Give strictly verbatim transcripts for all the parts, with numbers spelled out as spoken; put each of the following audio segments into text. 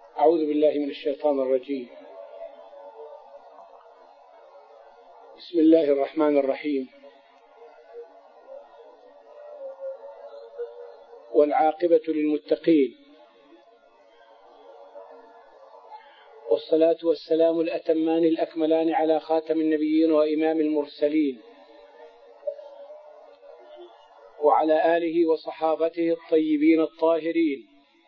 أعوذ بالله من الشيطان الرجيم. بسم الله الرحمن الرحيم. والعاقبة للمتقين، والصلاة والسلام الأتمان الأكملان على خاتم النبيين وإمام المرسلين، وعلى آله وصحابته الطيبين الطاهرين،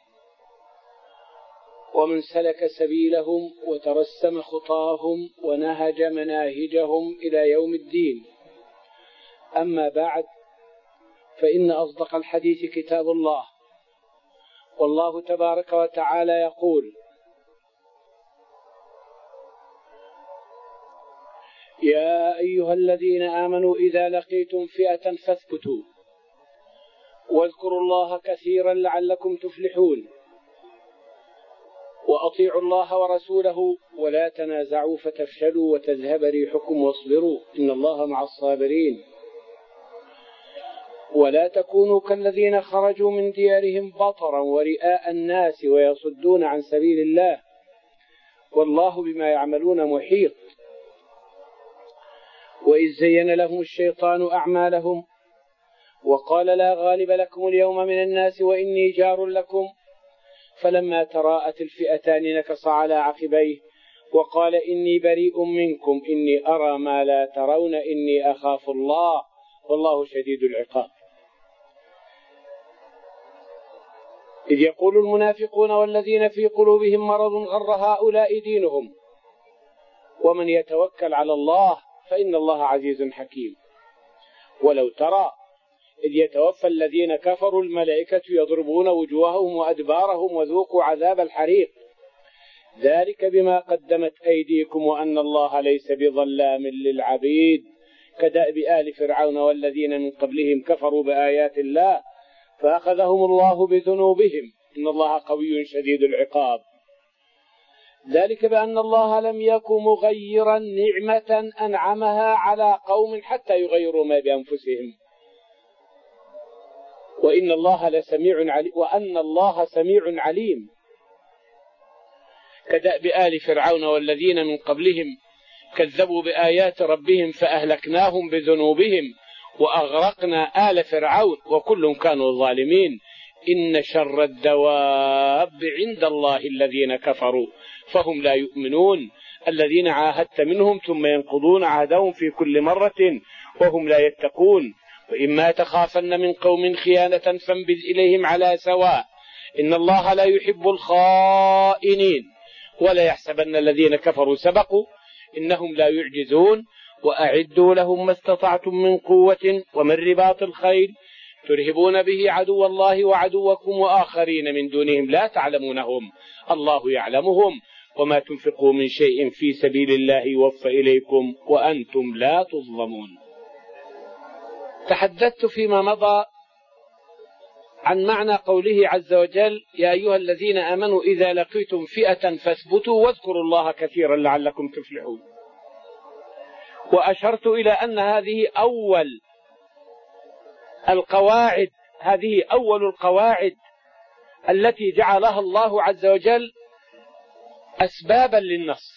ومن سلك سبيلهم وترسم خطاهم ونهج مناهجهم إلى يوم الدين. أما بعد، فإن أصدق الحديث كتاب الله، والله تبارك وتعالى يقول: يا أيها الذين آمنوا إذا لقيتم فئة فاثبتوا واذكروا الله كثيرا لعلكم تفلحون، وأطيعوا الله ورسوله ولا تنازعوا فتفشلوا وتذهب ريحكم واصبروا إن الله مع الصابرين. ولا تكونوا كالذين خرجوا من ديارهم بطرا ورئاء الناس ويصدون عن سبيل الله والله بما يعملون محيط. وإذ زين لهم الشيطان أعمالهم وقال لا غالب لكم اليوم من الناس وإني جار لكم، فلما تراءت الفئتان نكص على عقبيه وقال إني بريء منكم إني أرى ما لا ترون إني أخاف الله والله شديد العقاب. إذ يقول المنافقون والذين في قلوبهم مرض غر هؤلاء دينهم ومن يتوكل على الله فإن الله عزيز حكيم. ولو ترى إذ يتوفى الذين كفروا الملائكة يضربون وجوههم وأدبارهم وذوقوا عذاب الحريق ذلك بما قدمت أيديكم وأن الله ليس بظلام للعبيد. كدأب آل فرعون والذين من قبلهم كفروا بآيات الله فأخذهم الله بذنوبهم إن الله قوي شديد العقاب. ذلك بأن الله لم يكن مغيرا نعمة أنعمها على قوم حتى يغيروا ما بأنفسهم وإن الله لسميع عليم وأن الله سميع عليم. كدأب آل فرعون والذين من قبلهم كذبوا بآيات ربهم فأهلكناهم بذنوبهم وأغرقنا آل فرعون وكل كانوا ظالمين. إن شر الدواب عند الله الذين كفروا فهم لا يؤمنون الذين عاهدت منهم ثم ينقضون عهدهم في كل مرة وهم لا يتقون. وإما تخافن من قوم خيانة فانبذ إليهم على سواء إن الله لا يحب الخائنين. ولا يحسبن الذين كفروا سبقوا إنهم لا يعجزون. وأعدوا لهم ما استطعتم من قوة ومن رباط الخيل ترهبون به عدو الله وعدوكم وآخرين من دونهم لا تعلمونهم الله يعلمهم وما تنفقوا من شيء في سبيل الله يوفى إليكم وأنتم لا تظلمون. تحدثت فيما مضى عن معنى قوله عز وجل يا أيها الذين آمنوا إذا لقيتم فئة فاثبتوا واذكروا الله كثيرا لعلكم تفلحون. وأشرت إلى أن هذه أول القواعد هذه أول القواعد التي جعلها الله عز وجل أسبابا للنصر.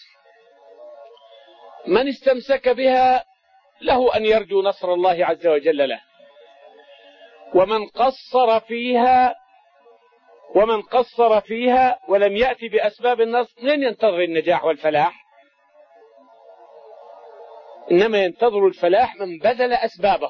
من استمسك بها له أن يرجو نصر الله عز وجل له، ومن قصر فيها ومن قصر فيها ولم يأتي بأسباب النصر لن ينتظر النجاح والفلاح، إنما ينتظر الفلاح من بذل أسبابه.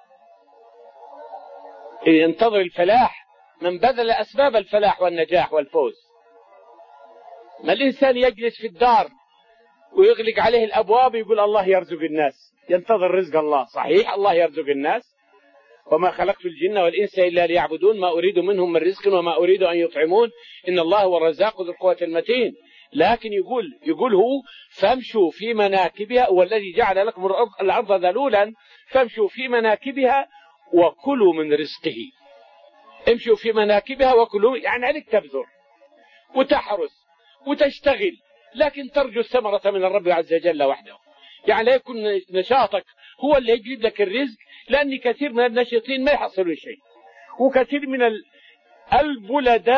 ينتظر الفلاح من بذل أسباب الفلاح والنجاح والفوز. ما الإنسان يجلس في الدار ويغلق عليه الأبواب ويقول الله يرزق الناس، ينتظر رزق الله. صحيح الله يرزق الناس، وما خلقت الجن والإنس إلا ليعبدون ما أريد منهم من رزق وما أريد أن يطعمون إن الله هو الرزاق ذو القوة المتين. لكن يقول يقول هو فامشوا في مناكبها والذي جعل لكم الأرض ذلولا فامشوا في مناكبها وكلوا من رزقه. امشوا في مناكبها وكلوا، يعني عليك تبذر وتحرس وتشتغل، لكن ترجو الثمرة من الرب عز وجل وحده. يعني لا يكون نشاطك هو اللي يجلب لك الرزق، لأن كثير من الناشطين ما يحصلون شيء، وكثير من البلداء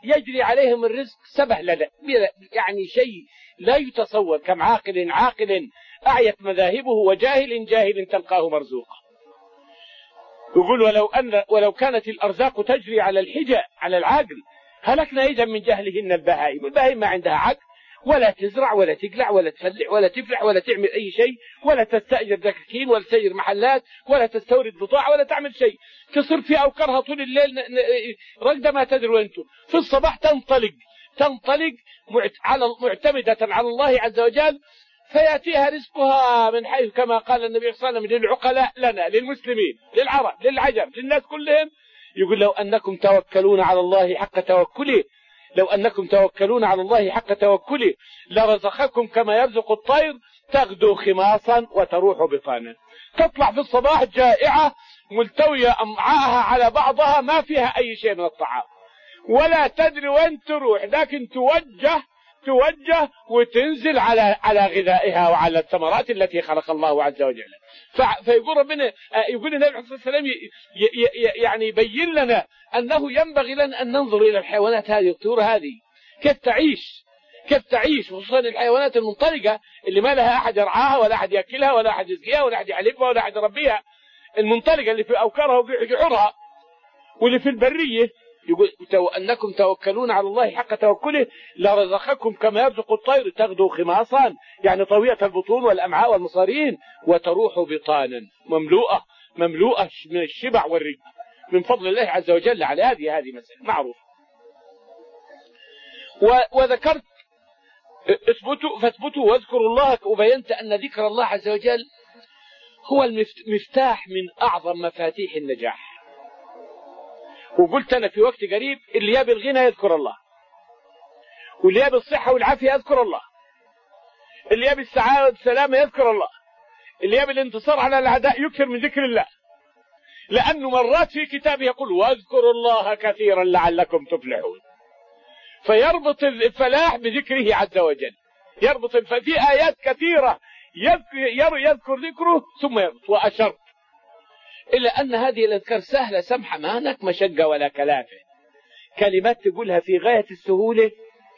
يجري عليهم الرزق سبهللة، يعني شيء لا يتصور. كم عاقل عاقل أعيت مذاهبه وجاهل جاهل تلقاه مرزوقا. يقول ولو أن ولو كانت الأرزاق تجري على الحجة على العقل هلكنا إذا من جهلهن البهائم. البهائم ما عندها عقل، ولا تزرع ولا تقلع ولا تفلع ولا تفلح ولا تعمل أي شيء، ولا تستأجر دكاكين ولا تستأجر محلات ولا تستورد بضاعة ولا تعمل شيء. تصير في أوكرها طول الليل رقدة ما تدروا أنتم، في الصباح تنطلق تنطلق على معتمدة على الله عز وجل، فيأتيها رزقها من حيث كما قال النبي صلى الله عليه وسلم للعقلاء لنا للمسلمين للعرب للعجم للناس كلهم. يقول لو أنكم توكلون على الله حق توكله لو أنكم توكلون على الله حق توكله لرزقكم كما يرزق الطير تغدو خماصا وتروح بطانا. تطلع في الصباح جائعة ملتوية أمعاءها على بعضها ما فيها أي شيء من الطعام، ولا تدري وين تروح، لكن توجه توجه وتنزل على على غذائها وعلى الثمرات التي خلق الله عز وجل. فيقول ربنا يقول النبي عليه الصلاة والسلام يعني يبين لنا أنه ينبغي لنا أن ننظر إلى الحيوانات هذه الطيور هذه كيف تعيش كيف تعيش خصوصا الحيوانات المنطلقة اللي ما لها أحد يرعاها ولا أحد يأكلها ولا أحد يسقيها ولا أحد يعلبها ولا أحد يربيها. المنطلقة اللي في أوكارها وفي جحورها واللي في البرية. يقول أنكم توكلون على الله حق توكله لرزقكم كما يرزق الطير تغدو خماصا، يعني طوية البطون والأمعاء والمصارين، وتروح بطانا مملوءة مملوءة من الشبع والرزق من فضل الله عز وجل على هذه هذه مسألة معروف. وذكرت اثبتوا فاثبتوا واذكروا الله، وبينت أن ذكر الله عز وجل هو المفتاح من أعظم مفاتيح النجاح. وقلت أنا في وقت قريب اللي يابي الغنى يذكر الله، واللي يابي الصحة والعافية يذكر الله، اللي يابي السعادة والسلامة يذكر الله، اللي يابي الانتصار على الأعداء يكثر من ذكر الله، لأنه مرات في كتابه يقول واذكروا الله كثيرا لعلكم تفلحون. فيربط الفلاح بذكره عز وجل، يربط في آيات كثيرة يذكر, يذكر ذكره ثم يربط. وأشرت إلا أن هذه الأذكار سهلة سمحة ما هناك مشقة ولا كلافة، كلمات تقولها في غاية السهولة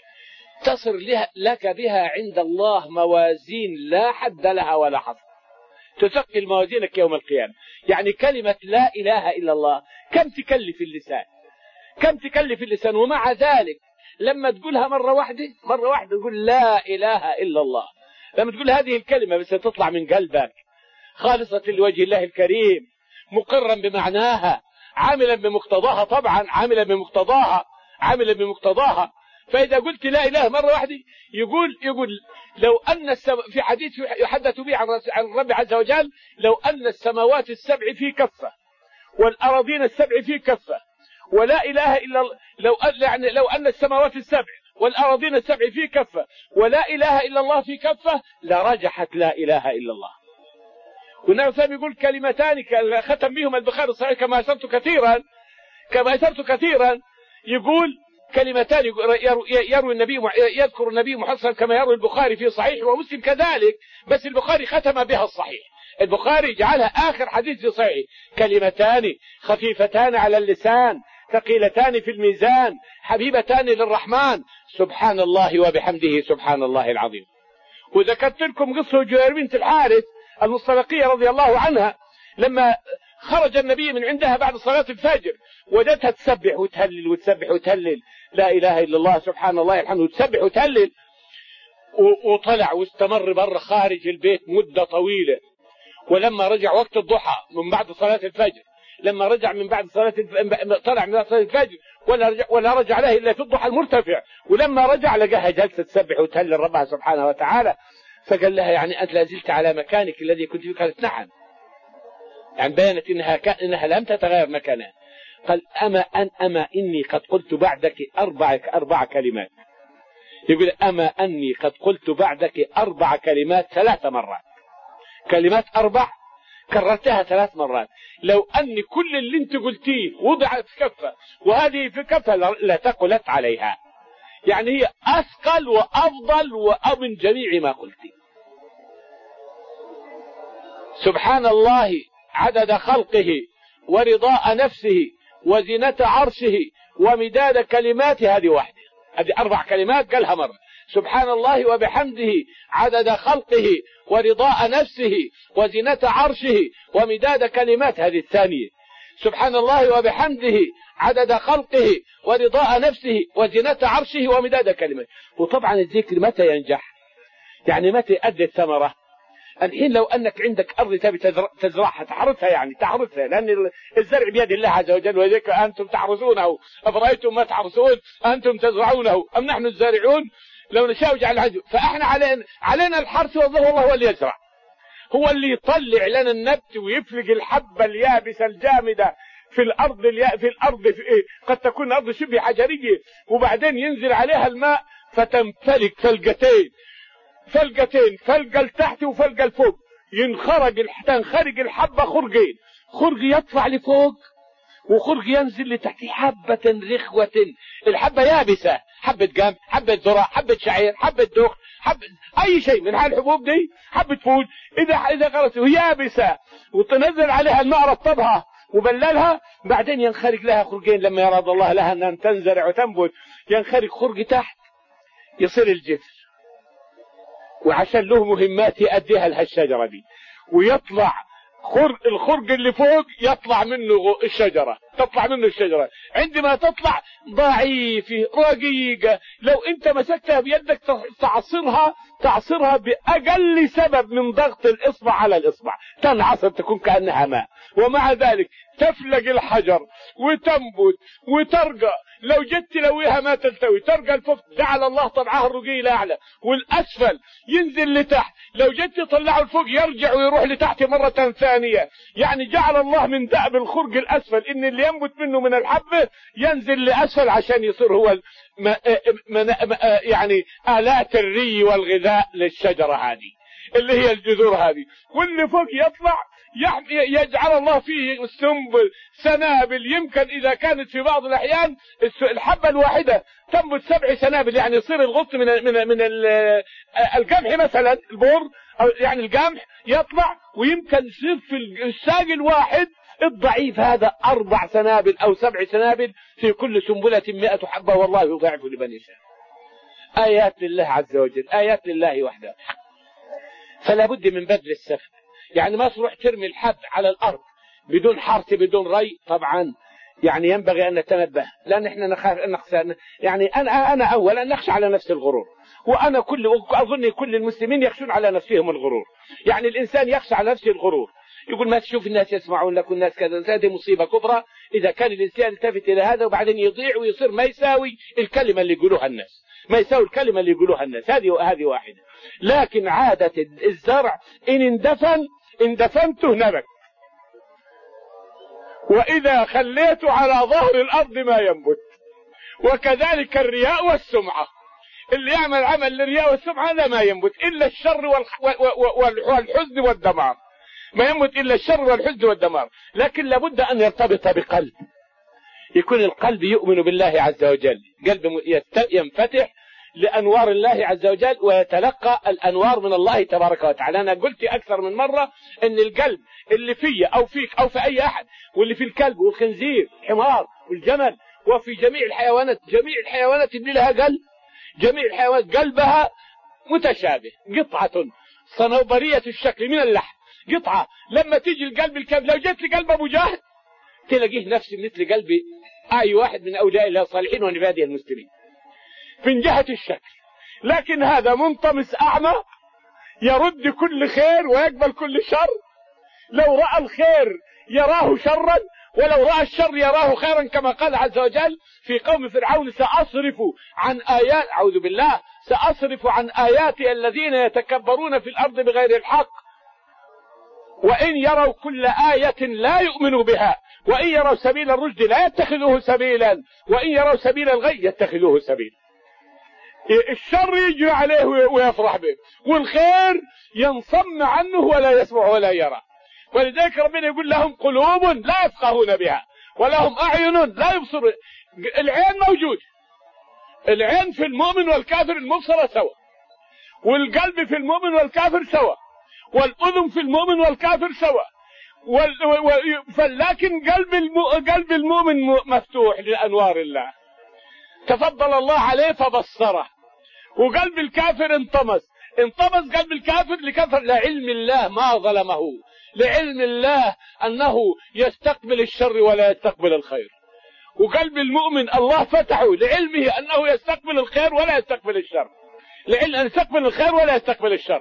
تصل لك بها عند الله موازين لا حد لها ولا حصر، تثقل موازينك يوم القيامة. يعني كلمة لا إله إلا الله كم تكلف اللسان كم تكلف اللسان ومع ذلك لما تقولها مرة واحدة مرة واحدة تقول لا إله إلا الله. لما تقول هذه الكلمة بس تطلع من قلبك خالصة لوجه الله الكريم، مقرا بمعناها، عاملا بمقتضاها، طبعا عاملا بمقتضاها عاملا بمقتضاها. فإذا قلت لا إله مرة واحدة يقول يقول لو أن السم... في حديث يحدث به عن الرب عز وجل لو أن السماوات السبع في كفة والأراضين السبع في كفة ولا إله إلا الله، لو يعني لو أن السماوات السبع والأراضين السبع في كفة ولا إله إلا الله في كفة لرجحت لا إله إلا الله. والنبي صلى الله عليه وسلم يقول كلمتان ختم بهم البخاري الصحيح كما أشرت كثيرا كما أشرت كثيرا يقول كلمتان يروي النبي يذكر النبي محصن كما يروي البخاري في صحيح ومسلم كذلك، بس البخاري ختم بها الصحيح، البخاري جعلها آخر حديث في صحيح، كلمتان خفيفتان على اللسان ثقيلتان في الميزان حبيبتان للرحمن سبحان الله وبحمده سبحان الله العظيم. وذكرت لكم قصة جوير بنت الحارث المصطلقية رضي الله عنها لما خرج النبي من عندها بعد صلاة الفجر وجدتها تسبح وتهلل وتسبح وتهلل لا إله إلا الله سبحان الله الحمد وتسبح وتهلل، وطلع واستمر بره خارج البيت مدة طويلة. ولما رجع وقت الضحى من بعد صلاة الفجر لما رجع من بعد صلاة الف... طلع من صلاة الفجر ولا رجع, ولا رجع له إلا في الضحى المرتفع، ولما رجع لقاها جلسة تسبح وتهلل ربها سبحانه وتعالى. فقال لها يعني أنت لازلت على مكانك الذي كنت فيه؟ قالت نعم، يعني بينت إنها, ك... إنها لم تتغير مكانها. قال أما أن أما إني قد قلت بعدك أربع أربع كلمات. يقول أما أني قد قلت بعدك أربع كلمات ثلاث مرات، كلمات أربع كررتها ثلاث مرات. لو أن كل اللي انت قلتيه وضعت في كفة وهذه في كفة لتقلت عليها، يعني هي أثقل وأفضل وأمن جميع ما قلتي. سبحان الله عدد خلقه ورضاء نفسه وزنة عرشه ومداد كلماته، هذه واحدة، هذه أربع كلمات قالها مرة. سبحان الله وبحمده عدد خلقه ورضاء نفسه وزنة عرشه ومداد كلمات، هذه الثانية. سبحان الله وبحمده عدد خلقه ورضاء نفسه وزنة عرشه ومداد كلماته. وطبعا الذكر متى ينجح؟ يعني متى أدى الثمرة؟ الحين لو أنك عندك أرض تبي تزرعها تحرثها، يعني تحرثها، لأن الزرع بيد الله عز وجل، وذلك أنتم تحرثونه أفرأيتم ما تحرثون أنتم تزرعونه أم نحن الزارعون لو نشاء جعل العجل. فإحنا علينا, علينا الحرث، والله هو اللي يزرع، هو اللي يطلع لنا النبت ويفلق الحبة اليابسة الجامدة في الأرض في الأرض في إيه؟ قد تكون الأرض شبه حجرية، وبعدين ينزل عليها الماء فتنفلق فلقتين فلقتين فلقة لتحت وفلقة لفوق، ينخرج تنخرج الحبة خرجين، خرج يطلع لفوق وخرج ينزل لتحت، حبة رخوة، الحبة يابسة، حبة قمح، حبة ذرة، حبة شعير، حبة دخ، حبة أي شيء من هالحبوب دي، حبة فول، إذا إذا غرست وهي يابسة وتنزل عليها الماء رطبها وبللها، بعدين ينخرج لها خرجين لما يراد الله لها أن تنزرع وتنبت، ينخرج خرج تحت يصير الجذر، وعشان له مهمات يأديها لهالشجرة دي، ويطلع خرج الخرج اللي فوق يطلع منه الشجرة، تطلع منه الشجرة، عندما تطلع ضعيفة رقيقة، لو انت مسكتها بيدك تعصرها تعصرها بأقل سبب من ضغط الإصبع على الإصبع تنعصر، تكون كأنها ماء، ومع ذلك تفلق الحجر وتنبت وترقى، لو جت تلويها ما تلتوي، ترقى الفوق، جعل الله طبعها الرقي الأعلى، والأسفل ينزل لتحت، لو جت تطلعه الفوق يرجع ويروح لتحت مرة ثانية، يعني جعل الله من دأب الخرج الأسفل إن اللي ينبت منه من الحبة ينزل لأسفل عشان يصير هو يعني آلات الري والغذاء للشجرة هذه اللي هي الجذور هذه، واللي فوق يطلع يجعل الله فيه السنبل سنابل، يمكن إذا كانت في بعض الأحيان الحبة الواحدة تنبت سبع سنابل، يعني يصير الغصن من من من القمح مثلا، البور أو يعني القمح يطلع، ويمكن يصير في الساق الواحد الضعيف هذا أربع سنابل أو سبع سنابل في كل سنبلة مئة حبة، والله يضاعف لمن يشاء. آيات لله عز وجل، آيات لله وحده. فلا بد من بذل السفن، يعني ما تروح ترمي الحب على الأرض بدون حرث بدون ري، طبعا يعني ينبغي أن نتنبه، لأن احنا نخاف أن نخسر، يعني أنا أنا أولا نخشى على نفس الغرور، وأنا كل أظن كل المسلمين يخشون على نفسهم الغرور، يعني الإنسان يخشى على نفسه الغرور، يقول ما تشوف الناس يسمعون لك والناس كذا، هذه مصيبة كبرى إذا كان الإنسان يلتفت إلى هذا وبعدين يضيع ويصير ما يساوي الكلمة اللي يقولوها الناس، ما يساوي الكلمة اللي يقولوها الناس، هذه هذه واحدة. لكن عادة الزرع إن اندفن اندفنته نبت، وإذا خليته على ظهر الأرض ما ينبت. وكذلك الرياء والسمعة، اللي يعمل عمل الرياء والسمعة هذا ما ينبت إلا الشر والحزن والدمار، ما ينبت إلا الشر والحزن والدمار. لكن لابد أن يرتبط بقلب، يكون القلب يؤمن بالله عز وجل، قلب ينفتح لأنوار الله عز وجل ويتلقى الأنوار من الله تبارك وتعالى. أنا قلت أكثر من مرة أن القلب اللي فيه أو فيك أو في أي أحد، واللي في الكلب والخنزير الحمار والجمل وفي جميع الحيوانات، جميع الحيوانات اللي لها قلب، جميع الحيوانات قلبها متشابه، قطعة صنوبرية الشكل من اللحم، قطعة. لما تيجي القلب الكلب، لو جت لقلب أبو جهل تلاقيه نفسه مثل قلب أي واحد من أولياء الله الصالحين ونبادي المسلمين من جهة الشكل. لكن هذا منطمس أعمى يرد كل خير ويقبل كل شر، لو رأى الخير يراه شرا ولو رأى الشر يراه خيرا، كما قال عز وجل في قوم فرعون سأصرف عن آيات، أعوذ بالله، سأصرف عن آياتي الذين يتكبرون في الأرض بغير الحق وإن يروا كل آية لا يؤمنوا بها وإن يروا سبيل الرشد لا يتخذوه سبيلا وإن يروا سبيل الغي يتخذوه سبيلا. الشر يجري عليه ويفرح به، والخير ينصم عنه ولا يسمع ولا يرى. ولذلك ربنا يقول لهم قلوب لا يفقهون بها ولهم أعين لا يبصر. العين موجود، العين في المؤمن والكافر المبصرة سوا، والقلب في المؤمن والكافر سوا، والأذن في المؤمن والكافر سوا، لكن قلب قلب المؤمن مفتوح لأنوار الله، تفضل الله عليه فبصره. وقلب الكافر انطمس انطمس قلب الكافر لكفر لعلم الله ما ظلمه، لعلم الله أنه يستقبل الشر ولا يستقبل الخير. وقلب المؤمن الله فتحه لعلمه أنه يستقبل الخير ولا يستقبل الشر، لعلم أن يستقبل الخير ولا يستقبل الشر.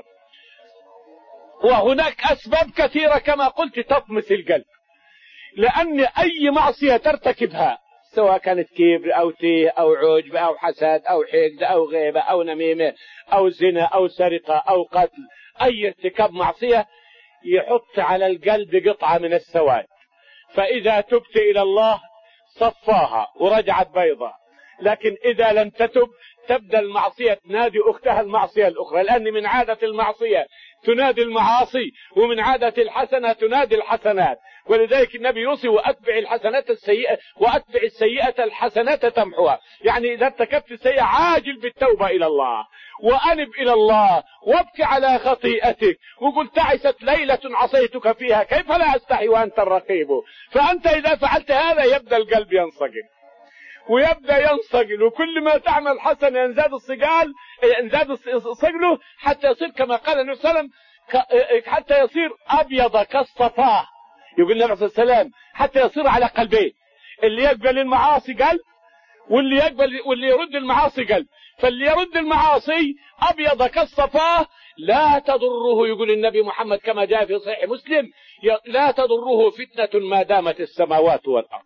وهناك أسباب كثيرة كما قلت تطمس القلب، لأن أي معصية ترتكبها سواء كانت كبر أو تيه أو عجب أو حسد أو حقد أو غيبة أو نميمة أو زنا أو سرقة أو قتل، أي ارتكاب معصية يحط على القلب قطعة من السواد، فإذا تبت إلى الله صفاها ورجعت بيضة. لكن إذا لم تتب تبدأ المعصية تنادي أختها المعصية الأخرى، لأن من عادة المعصية تنادي المعاصي، ومن عادة الحسنة تنادي الحسنات. ولذلك النبي يوصي وأتبع الحسنات السيئة وأتبع السيئة الحسنات تمحوها، يعني إذا ارتكبت السيئة عاجل بالتوبة إلى الله وأنب إلى الله وابكي على خطيئتك وقل تعست ليلة عصيتك فيها كيف لا أستحي وأنت الرقيب. فأنت إذا فعلت هذا يبدأ القلب ينصقل ويبدأ ينصقل، وكل ما تعمل حسنة ينزاد الصقال ينزاد صقله حتى يصير كما قال النبي صلى الله عليه وسلم حتى يصير أبيض كالصفاه. يقول النبي صلى الله عليه وسلم حتى يصير على قلبين، اللي يقبل المعاصي قلب واللي يقبل واللي يرد المعاصي قلب. فاللي يرد المعاصي أبيض كالصفاه لا تضره، يقول النبي محمد كما جاء في صحيح مسلم لا تضره فتنة ما دامت السماوات والأرض.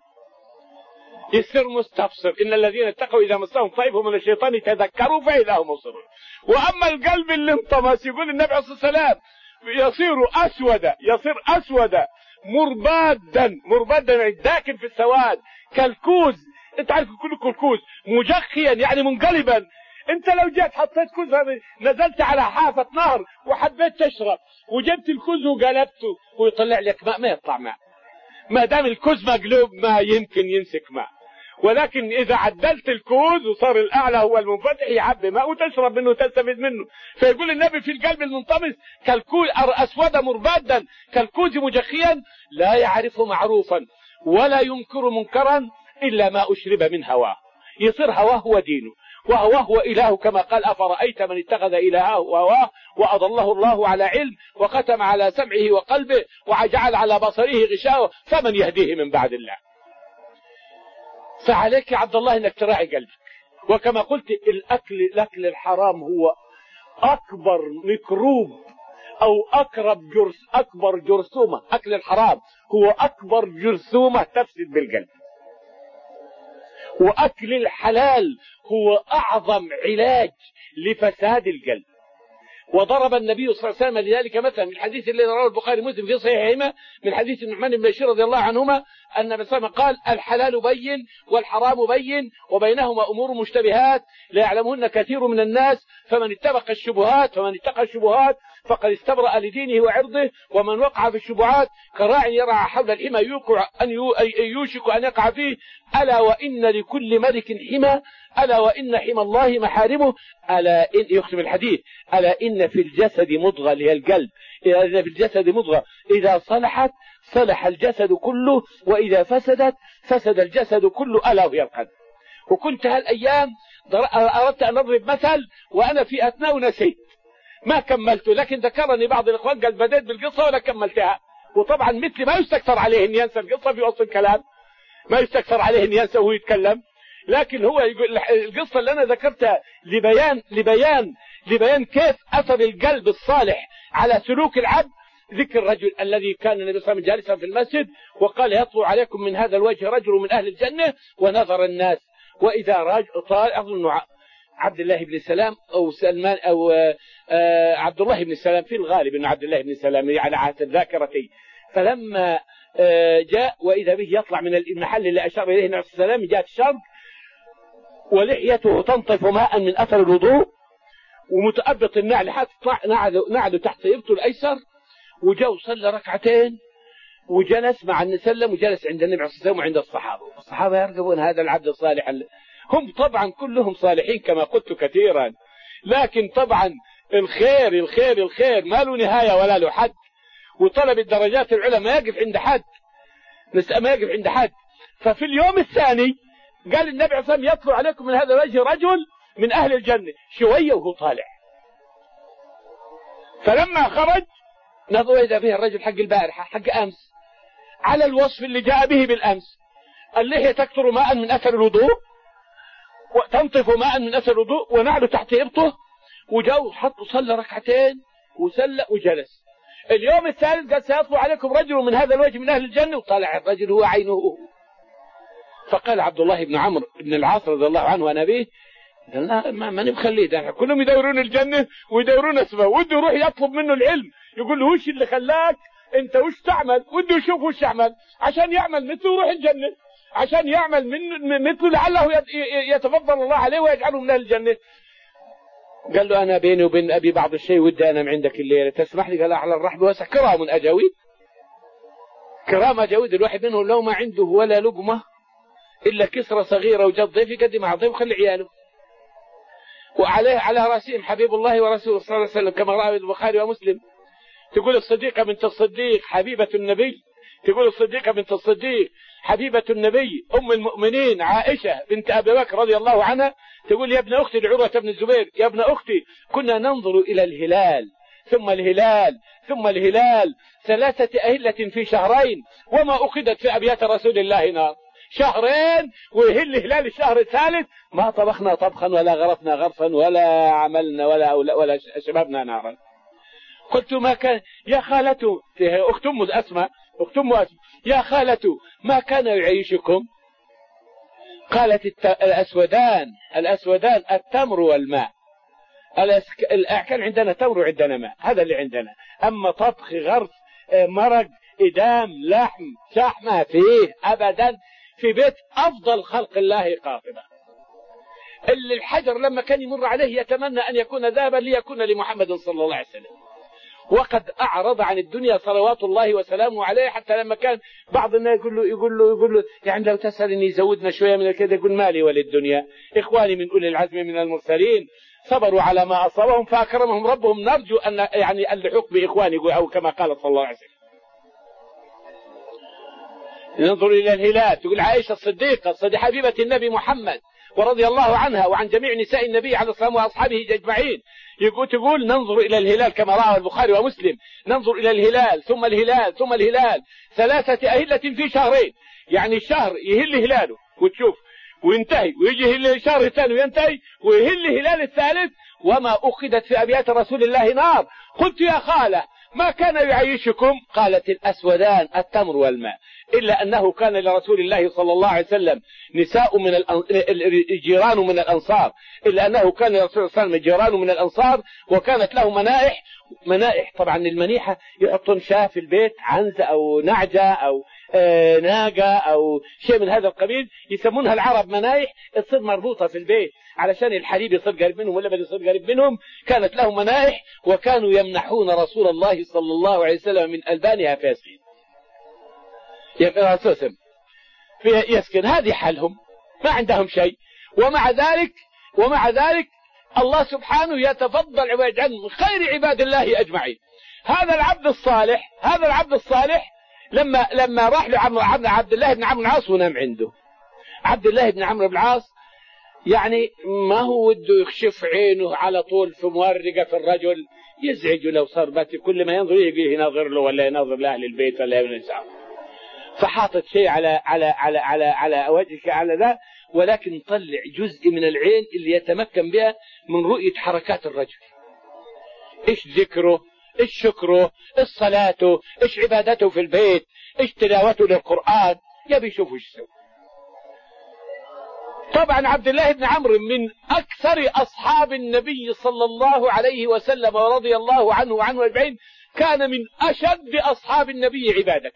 يصير مستبصر. إن الذين اتقوا إذا مسهم طيب من الشيطان تذكروا فإذا هم مبصرون. وأما القلب اللي انطمس يقول النبي عليه الصلاة والسلام يصير أسودا يصير أسودا مربادا مربادا داكن في السواد كالكوز. انت عارف كل الكوز مجخيا يعني منقلبا. انت لو جيت حطيت كوز نزلت على حافة نهر وحبيت تشرب وجبت الكوز وقلبته ويطلع لك ماء ما يطلع ماء، ما دام الكوز مقلوب ما يمكن يمسك ماء. ولكن إذا عدلت الكوز وصار الأعلى هو المنفتح يعبي ماء وتشرب منه وتستفيد منه. فيقول النبي في القلب المنطمس كالكوز أسود مربادا كالكوز مجخيا لا يعرف معروفا ولا ينكر منكرا إلا ما أشرب من هواه. يصير هواه هو دينه وهواه هو إله، كما قال أفرأيت من اتخذ إلهه هواه وأضله الله على علم وختم على سمعه وقلبه وجعل على بصره غشاوة فمن يهديه من بعد الله. فعليك يا عبد الله انك تراعي قلبك. وكما قلت الاكل الاكل الحرام هو اكبر ميكروب او اقرب جرس اكبر جرثومه. اكل الحرام هو اكبر جرثومه تفسد بالقلب، واكل الحلال هو اعظم علاج لفساد القلب. وضرب النبي صلى الله عليه وسلم لذلك مثلا من الحديث الذي رواه البخاري ومسلم في صحيحهما من حديث النعمان بن بشير رضي الله عنهما أن النبي صلى الله عليه وسلم قال الحلال بين والحرام بين وبينهما أمور مشتبهات لا يعلمهن كثير من الناس فمن اتقى الشبهات فمن اتقى الشبهات فقد استبرأ لدينه وعرضه ومن وقع في الشبهات كراع يرعى حول الحمى يوقع أن يوشك أن يقع فيه. ألا وإن لكل ملك حمى ألا وإن حمى الله محارمه. ألا إن يختم الحديث ألا إن في الجسد مضغة اللي هي القلب، إن في الجسد مضغة إذا صلحت صلح الجسد كله وإذا فسدت فسد الجسد كله ألا وهي القلب. وكنت هالأيام أردت أن أضرب مثل وأنا في أثناء ونسيت ما كملته، لكن ذكرني بعض الإخوان قال بديت بالقصة ولا كملتها. وطبعا مثلي ما يستكثر عليه أن ينسى القصة في وسط الكلام، ما يستكثر عليه أن ينسى وهو يتكلم. لكن هو يقول القصة اللي أنا ذكرتها لبيان لبيان لبيان كيف أثر القلب الصالح على سلوك العبد. ذكر الرجل الذي كان النبي صلى الله عليه وسلم جالسا في المسجد وقال يطلع عليكم من هذا الوجه رجل من أهل الجنة، ونظر الناس وإذا رجل طال أظن عبد الله بن سلام أو سلمان أو عبد الله بن سلام في الغالب أنه عبد الله بن سلام على عهد ذاكرتي. فلما جاء وإذا به يطلع من المحل اللي أشار إليه النبي صلى الله عليه وسلم جاء الشرق ولحيته تنطف ماء من أثر الوضوء ومتأبط النعل حتى نعله تحت إبطه الأيسر، وجاء وصلى ركعتين وجلس مع النبي سلم وجلس عند النبي صلى الله عليه وسلم وعند الصحابة. الصحابة يرغبون هذا العبد الصالح، هم طبعا كلهم صالحين كما قلت كثيرا، لكن طبعا الخير الخير الخير ما له نهاية ولا له حد. وطلب الدرجات العلى ما يقف عند حد، ما يقف عند حد. ففي اليوم الثاني قال النبي عليه الصلاة والسلام يطلع عليكم من هذا الوجه رجل من أهل الجنة، شوية وهو طالع. فلما خرج نظروا إذا به الرجل حق البارحة حق أمس على الوصف اللي جاء به بالأمس. اللحية تكثر ماء من أثر الوضوء وتنطف ماء من أثر الوضوء ونعله تحت إبطه، وجاء وحط وصلى ركعتين وسلى وجلس. اليوم الثالث قال سيطلع عليكم رجل من هذا الوجه من أهل الجنة، وطلع الرجل هو عينه. فقال عبد الله بن عمرو بن العاص رضي الله عنه ونبيه قال لا ما, ما نبخليه ده، كلهم يدورون الجنة ويدورون اسمه، وده يروح يطلب منه العلم، يقول له وش اللي خلاك انت وش تعمل، وده يشوف وش يعمل عشان يعمل مثله ويروح الجنة، عشان يعمل من مثله لعله يتفضل الله عليه ويجعله من اهل الجنة. قال له انا بيني وبين ابي بعض الشيء ودي انام عندك الليله، تسمح لي؟ قال على الرحب واسع، كرام اجاويد، كرام اجاويد. الواحد منهم لو ما عنده ولا لقمه الا كسره صغيره وجد ضيف يقدم على ضيف وخلي عياله، وعليه على راسهم حبيب الله ورسوله صلى الله عليه وسلم كما رواه البخاري ومسلم. تقول الصديقه بنت الصديق حبيبه النبي، تقول الصديقه بنت الصديق حبيبة النبي أم المؤمنين عائشة بنت أبي بكر رضي الله عنها، تقول يا ابن أختي لعروة بن الزبير يا ابن أختي كنا ننظر إلى الهلال ثم الهلال ثم الهلال ثلاثة أهلة في شهرين وما أخذت في أبيات رسول الله نار. شهرين ويهل هلال الشهر الثالث ما طبخنا طبخا ولا غرفنا غرفا ولا عملنا ولا ولا شبابنا نارا. قلت ما كان يا خالته أخت أم أسماء أخت أم أسماء يا خالته ما كان يعيشكم؟ قالت الأسودان الأسودان التمر والماء. كان عندنا تمر وعندنا ماء، هذا اللي عندنا. أما طبخ غرف مرق إدام لحم شاح ما فيه أبدا. في بيت أفضل خلق الله قاطبة، اللي الحجر لما كان يمر عليه يتمنى أن يكون ذهبا ليكون لمحمد صلى الله عليه وسلم. وقد أعرض عن الدنيا صلوات الله وسلامه عليه، حتى لما كان بعض الناس يقول له يقول له يقول له يعني لو تسألني زودنا شوية من كذا، يقول مالي وللدنيا، إخواني من أولي العزم من المرسلين صبروا على ما أصابهم فأكرمهم ربهم، نرجو أن يعني اللحوق بإخواني أو كما قال صلى الله عليه وسلم. ننظر إلى الهلال. تقول عائشة الصديقة الصديقة حبيبة النبي محمد ورضي الله عنها وعن جميع نساء النبي عليه الصلاة والسلام وأصحابه أجمعين، يقول تقول ننظر إلى الهلال كما رواه البخاري ومسلم، ننظر إلى الهلال ثم الهلال ثم الهلال ثلاثة أهلة في شهرين. يعني الشهر يهل هلاله وتشوف وينتهي، ويجي الشهر الثاني وينتهي ويهل هلال الثالث وما أخذت في أبيات رسول الله نار. قلت يا خالة ما كان يعيشكم؟ قالت الأسودان التمر والماء، إلا أنه كان لرسول الله صلى الله عليه وسلم نساء من الجيران من الأنصار، إلا أنه كان لرسول الله صلى الله عليه وسلم جيران من الأنصار، وكانت له منائح. منائح طبعا المنيحة يحطون شاة في البيت، عنزة أو نعجة أو ناقة أو شيء من هذا القبيل، يسمونها العرب منائح، تصير مربوطة في البيت علشان الحليب يصير قريب منهم واللبن يصير قريب منهم. كانت له منائح وكانوا يمنحون رسول الله صلى الله عليه وسلم من ألبانها فيسقين في يسكن. هذه حالهم، ما عندهم شيء. ومع ذلك ومع ذلك الله سبحانه يتفضل ويجعل من خير عباد الله أجمعين. هذا العبد الصالح هذا العبد الصالح لما لما راح لعمرو عبد الله بن عمرو العاص ونام عنده. عبد الله بن عمرو بن العاص يعني ما هو وده يخشف عينه على طول في مورقة في الرجل، يزعج لو صار بات كل ما ينظر يجي يناظر له ولا يناظر لأهل البيت ولا ينسى. فحاطت شيء على على على على على وجهك على ذا، ولكن طلع جزء من العين اللي يتمكن بها من رؤية حركات الرجل، ايش ذكره، ايش شكره، ايش صلاته، ايش عبادته في البيت، ايش تلاوته للقرآن، يبي يشوف ايش يسوي. طبعا عبد الله بن عمرو من أكثر أصحاب النبي صلى الله عليه وسلم ورضي الله عنه وعنه أجمعين، كان من أشد أصحاب النبي عبادة.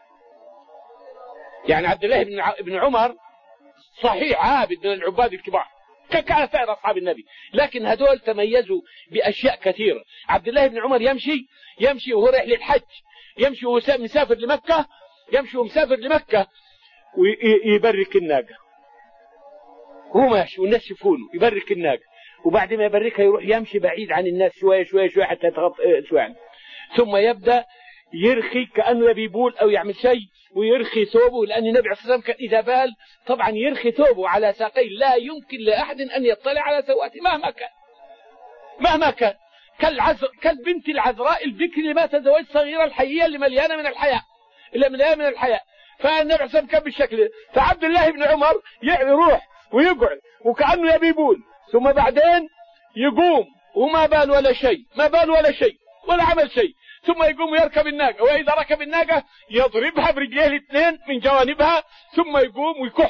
يعني عبد الله بن عمر صحيح عابد من العباد الكبار، كان سائر أصحاب النبي، لكن هذول تميزوا بأشياء كثيرة. عبد الله بن عمر يمشي يمشي وهو رايح للحج، يمشي وهو مسافر لمكة يمشي ومسافر لمكة ويبرك الناقة، هو ماشي والناس يشوفونه يبرك الناقة، وبعد ما يبركها يروح يمشي بعيد عن الناس شوية شوية شوية حتى يتغطى شوية، ثم يبدأ يرخي كأنه يبي يبول أو يعمل شيء ويرخي ثوبه، لأن النبي عليه الصلاة والسلام كان إذا بال طبعا يرخي ثوبه على ساقيه، لا يمكن لأحد أن يطلع على سواته مهما كان مهما كان، كالعذر كالبنت العذراء البكر اللي ما تزوج صغيرة الحية اللي مليانة من الحياة اللي مليانة من الحياة. فالنبي عليه الصلاة والسلام كان بالشكل. فعبد الله بن عمر يروح ويقعد وكأنه يبي يبول، ثم بعدين يقوم وما بال ولا شيء، ما بال ولا شيء ولا عمل شيء، ثم يقوم ويركب الناقة، وإذا ركب الناقة يضربها برجليه الاثنين من جوانبها، ثم يقوم ويكح.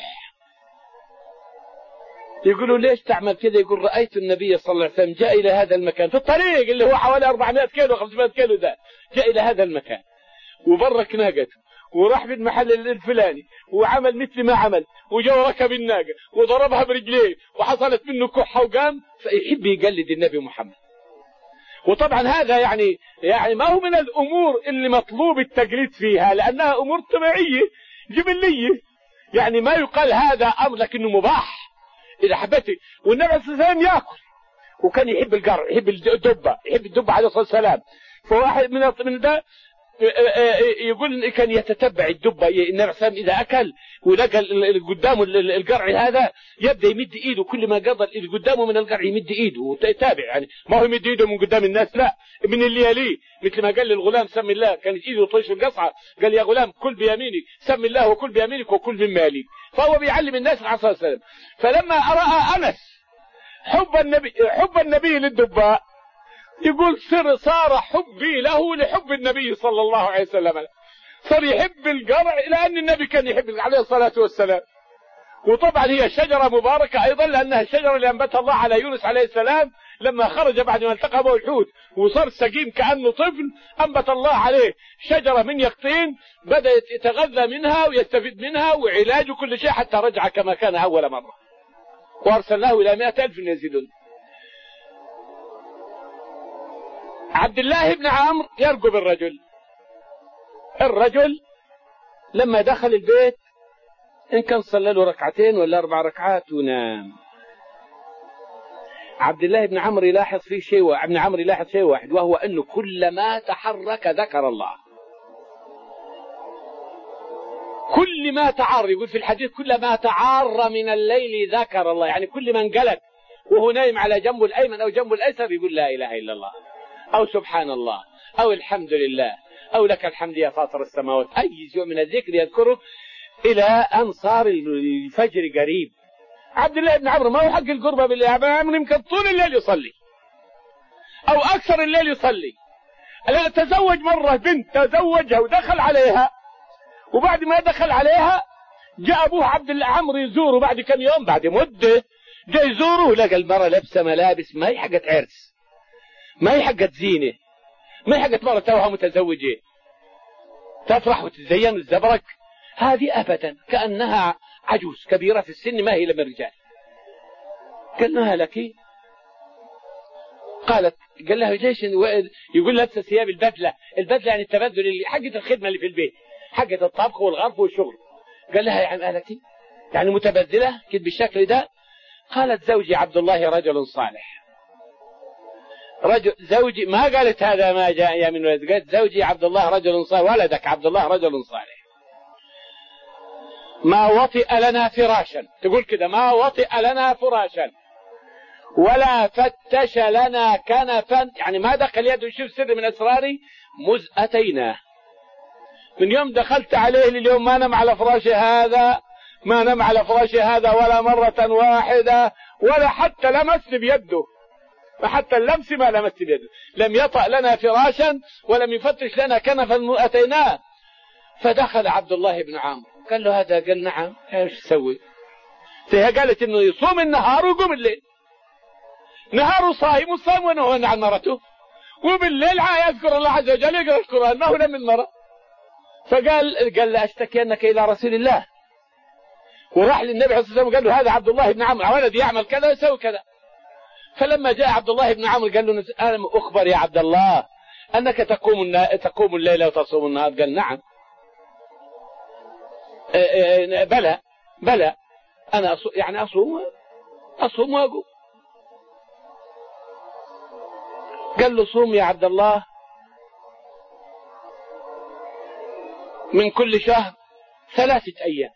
يقولوا ليش تعمل كذا؟ يقول رأيت النبي صلى الله عليه وسلم جاء إلى هذا المكان في الطريق اللي هو حوالي أربعمائة كيلو خمسمائة كيلو، ذا جاء إلى هذا المكان وبرك ناقته وراح في المحل الفلاني وعمل مثل ما عمل، وجاء ركب الناقة وضربها برجليه وحصلت منه كحة وقام. فيحب يقلد النبي محمد. وطبعا هذا يعني يعني ما هو من الأمور اللي مطلوب التقليد فيها، لأنها أمور طبيعية جبلية، يعني ما يقال هذا أمر لكنه مباح إذا حبيت. والنبي عليه الصلاة والسلام يأكل، وكان يحب القرع، يحب الدبة، يحب الدبة عليه الصلاة والسلام. فواحد من من ده يقول كان يتتبع الدبة. النبي عليه الصلاة والسلام إذا أكل ولقى قدامه القرع هذا يبدأ يمد إيده، كل ما قضى اللي قدامه من القرع يمد إيده ويتابع، يعني ما هو يمد إيده من قدام الناس، لا من اللي يليه. مثل ما قال للغلام سم الله، كانت إيده طيش القصعة، قال يا غلام كل بيمينك، سم الله وكل بيمينك وكل مما يليك. فهو بيعلم الناس عليه الصلاة والسلام. فلما رأى أنس حب النبي حب النبي للدباء، يقول سر صار حبي له لحب النبي صلى الله عليه وسلم، صار يحب القرع لأن النبي كان يحب عليه الصلاة والسلام. وطبعا هي شجرة مباركة أيضا، لأنها الشجرة اللي أنبتها الله على يونس عليه السلام لما خرج بعد ما التقى به الحوت وصار سقيم كأنه طفل، أنبت الله عليه شجرة من يقطين بدأ يتغذى منها ويستفيد منها وعلاج كل شيء حتى رجع كما كان أول مرة، وأرسلناه إلى مئة ألف يزيدون. عبد الله بن عمرو يرقب الرجل. الرجل لما دخل البيت إن كان صلى له ركعتين ولا أربع ركعات ونام. عبد الله بن عمرو يلاحظ فيه شيء و... ابن عمرو يلاحظ شيء واحد، وهو أنه كلما تحرك ذكر الله، كل ما تعار، يقول في الحديث كلما تعار من الليل ذكر الله، يعني كل ما انقلب وهو نايم على جنبه الأيمن أو جنبه الأيسر يقول لا إله إلا الله أو سبحان الله أو الحمد لله أو لك الحمد يا فاطر السماوات، أي شيء من الذكر يذكره إلى أن صار الفجر قريب. عبد الله بن عمرو ما هو حق القربة بالله، ابن عمرو يمكن طول الليل يصلي أو أكثر الليل يصلي. أنا تزوج مرة بنت، تزوجها ودخل عليها، وبعد ما دخل عليها جاء أبوه عبد الله عمرو يزوره بعد كم يوم، بعد مدة جاء يزوره لقى المرة لابسة ملابس ما هي حقت عرس، ما هي حقت زينة، ما هي حقت مرة توها متزوجة تفرح وتتزين وتزبرك، هذه أبدا كأنها عجوز كبيرة في السن ما هي لما الرجال. قال لها لك؟ قالت قال لها ليش؟ يقول لابسه ثياب البدلة، البدلة يعني التبذل اللي حقت الخدمة اللي في البيت، حقت الطبخ والغرف والشغل. قال لها يعني قالت يعني متبذلة كده بالشكل ده؟ قالت زوجي عبد الله رجل صالح. رجل زوجي ما قالت هذا ما جاء من ولد، قالت زوجي عبد الله رجل صالح، ولدك عبد الله رجل صالح. ما وطئ لنا فراشا، تقول كده ما وطئ لنا فراشا ولا فتش لنا كنفا، يعني ما دخل يده يشوف سر من أسراري مذ أتيناه. من يوم دخلت عليه لليوم ما نم على فراشي هذا، ما نم على فراشي هذا ولا مرة واحدة، ولا حتى لمس بيده، فحتى اللمس ما لمس بيده، لم يطأ لنا فراشا ولم يفتش لنا كنفا أتيناه. فدخل عبد الله بن عمرو قال له هذا، قال نعم، ايش تسوي؟ فهي قالت انه يصوم النهار ويقوم الليل، نهاره صايم وصام ونهون عن مرته، وبالليل يذكر الله عز وجل يقرأ القرآن، ما هو لم المرأة. فقال قال له اشتكينك الى رسول الله، وراح للنبي عليه الصلاة والسلام قال له هذا عبد الله بن عمرو ولدي يعمل كذا ويسوي كذا. فلما جاء عبد الله بن عمرو قال له انا اخبر يا عبد الله انك تقوم تقوم الليل وتصوم النهار؟ قال نعم. بلى بلى أنا أصوم، يعني أصوم أصوم وأقوم. قال له صوم يا عبد الله. من كل شهر ثلاثة أيام،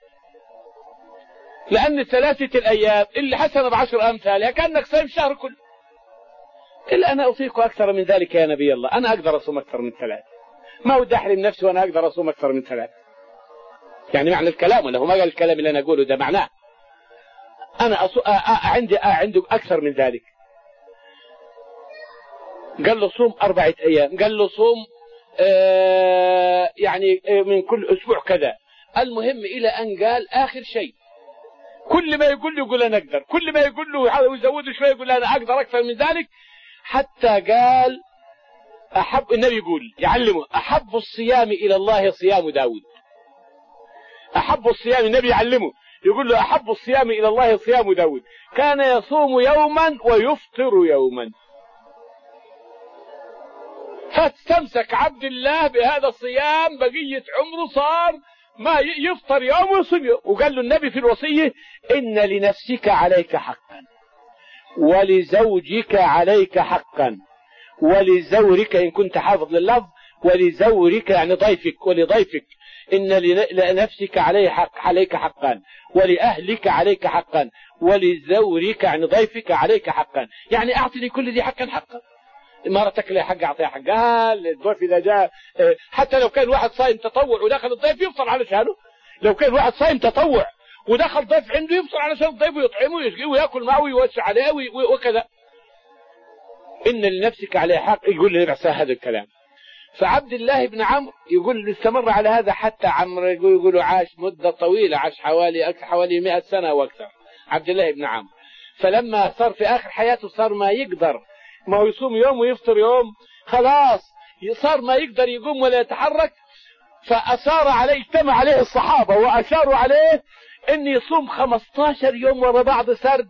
لأن ثلاثة الأيام اللي حسنة بعشر أمثالها كأنك صايم شهر كله. إلا أنا أطيق أكثر من ذلك يا نبي الله، أنا أقدر أصوم أكثر من ثلاثة، ما هو دحرم نفسي وأنا أقدر أصوم أكثر من ثلاثة. يعني معنى الكلام، ولا هو ما قال الكلام اللي أنا أقوله ده معناه أنا أصو... أ... أ... عندي أ... عنده أكثر من ذلك. قال له صوم أربعة أيام، قال له صوم آه يعني من كل أسبوع كذا. المهم إلى أن قال آخر شيء كل ما يقول له يقول أنا أقدر، كل ما يقول له يزوده شوية يقول أنا أقدر أكثر من ذلك، حتى قال أحب النبي يقول يعلمه أحب الصيام إلى الله صيام داود. أحب الصيام النبي يعلمه يقول له أحب الصيام إلى الله صيام داود، كان يصوم يوما ويفطر يوما. فاستمسك عبد الله بهذا الصيام بقية عمره، صار ما يفطر يوم ويصوم يوم. وقال له النبي في الوصية إن لنفسك عليك حقا ولزوجك عليك حقا ولزورك إن كنت حافظ لللفظ، ولزورك يعني ضيفك ولضيفك، إن لنفسك عليك حق عليك حقا ولأهلك عليك حقا ولزورك يعني ضيفك عليك حقا. يعني أعطي لكل ذي حقا حقا، مرتك لها حق أعطيها حقها. الضيف إذا جاء حتى لو كان واحد صايم تطوع ودخل الضيف يفطر على شانه، لو كان واحد صايم تطوع ودخل ضيف عنده يفطر على شان الضيف ويطعمه ويسقيه ويأكل معه ويوسع عليه وكذا. إن لنفسك عليه حق، يقول لي نفسه هذا الكلام. فعبد الله بن عمرو يقول استمر على هذا حتى عمرو يقول يقولوا عاش مدة طويلة، عاش حوالي أكثر حوالي مئة سنة وأكثر عبد الله بن عمرو. فلما صار في آخر حياته صار ما يقدر، ما هو يصوم يوم ويفطر يوم، خلاص صار ما يقدر يقوم ولا يتحرك. فأصار عليه، اجتمع عليه الصحابة وأشاروا عليه أن يصوم خمسة عشر يوم ورا بعض سرد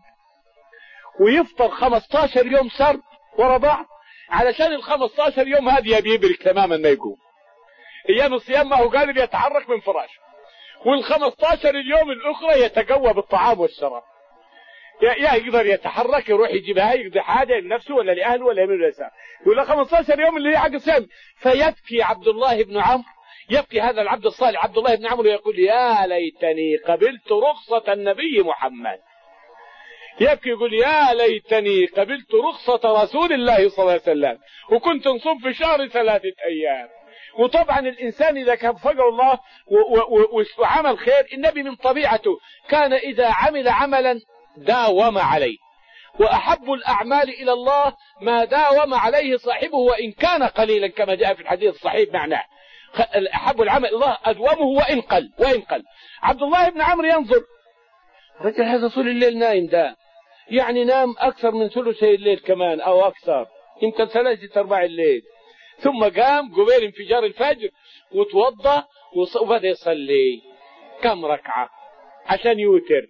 ويفطر خمسة عشر يوم سرد ورا بعض، علشان ال خمسة عشر يوم هذه بيبرك تماما ما يقوم. ايام الصيام ما هو قادر يتحرك من فراشه، وال خمسة عشر اليوم الاخرى يتقوى بالطعام والشراب، يا يقدر يتحرك يروح يجيبها يقضي حاجه لنفسه ولا لاهله ولا من الاسره، ولا خمسة عشر يوم اللي هي حق الصيام. فيبكي عبد الله بن عمرو، يبكي هذا العبد الصالح عبد الله بن عمرو يقول يا ليتني قبلت رخصه النبي محمد. يبكي يقول يا ليتني قبلت رخصة رسول الله صلى الله عليه وسلم وكنت نصوم في شهر ثلاثة أيام. وطبعا الإنسان إذا كان فقه الله وعمل خير، النبي من طبيعته كان إذا عمل عملا داوم عليه، وأحب الأعمال إلى الله ما داوم عليه صاحبه وإن كان قليلا، كما جاء في الحديث الصحيح معناه أحب العمل إلى الله أدومه وإن قل وإن قل. عبد الله بن عمرو ينظر رجل هذا طول الليل نايم، ده يعني نام أكثر من ثلثي الليل كمان أو أكثر، يمكن ثلاثة أرباع الليل، ثم قام قبيل انفجار الفجر وتوضأ وبدأ يصلي كم ركعة عشان يوتر.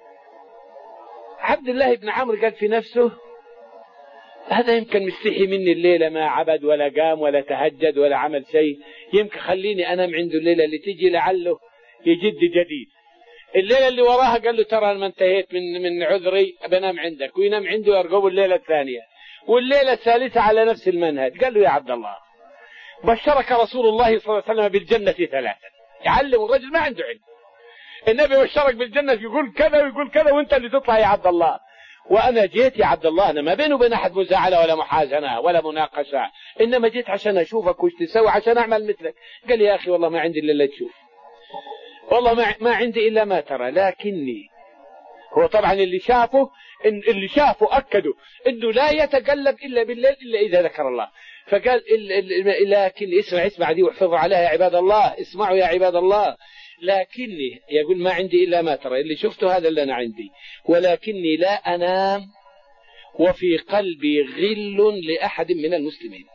عبد الله بن عمرو قال في نفسه هذا يمكن مستحي مني الليلة، ما عبد ولا قام ولا تهجد ولا عمل شيء، يمكن خليني أنام عنده الليلة اللي تجي لعله يجد جديد. الليلة اللي وراها قال له ترى أنا ما انتهيت من من عذري بنام عندك، وينام عنده ويرقبه الليلة الثانية، والليلة الثالثة على نفس المنهج. قال له يا عبد الله بشرك رسول الله صلى الله عليه وسلم بالجنة ثلاثا. يعلم الرجل ما عنده علم، النبي بشرك بالجنة يقول كذا ويقول كذا وانت اللي تطلع يا عبد الله. وانا جيت يا عبد الله، انا ما بينه وبين احد مزاعلة ولا محازنة ولا مناقشة، انما جيت عشان اشوفك وش تسوي عشان اعمل مثلك. قال يا اخي والله ما عندي الا اللي تشوف، والله ما ما عندي إلا ما ترى، لكني هو طبعا اللي شافه إن اللي شافه أكده إنه لا يتقلب إلا بالليل إلا إذا ذكر الله. فقال لكن اسمع اسمع دي واحفظوا عليها يا عباد الله، اسمعوا يا عباد الله، لكني يقول ما عندي إلا ما ترى، اللي شفته هذا اللي أنا عندي، ولكني لا أنام وفي قلبي غل لأحد من المسلمين.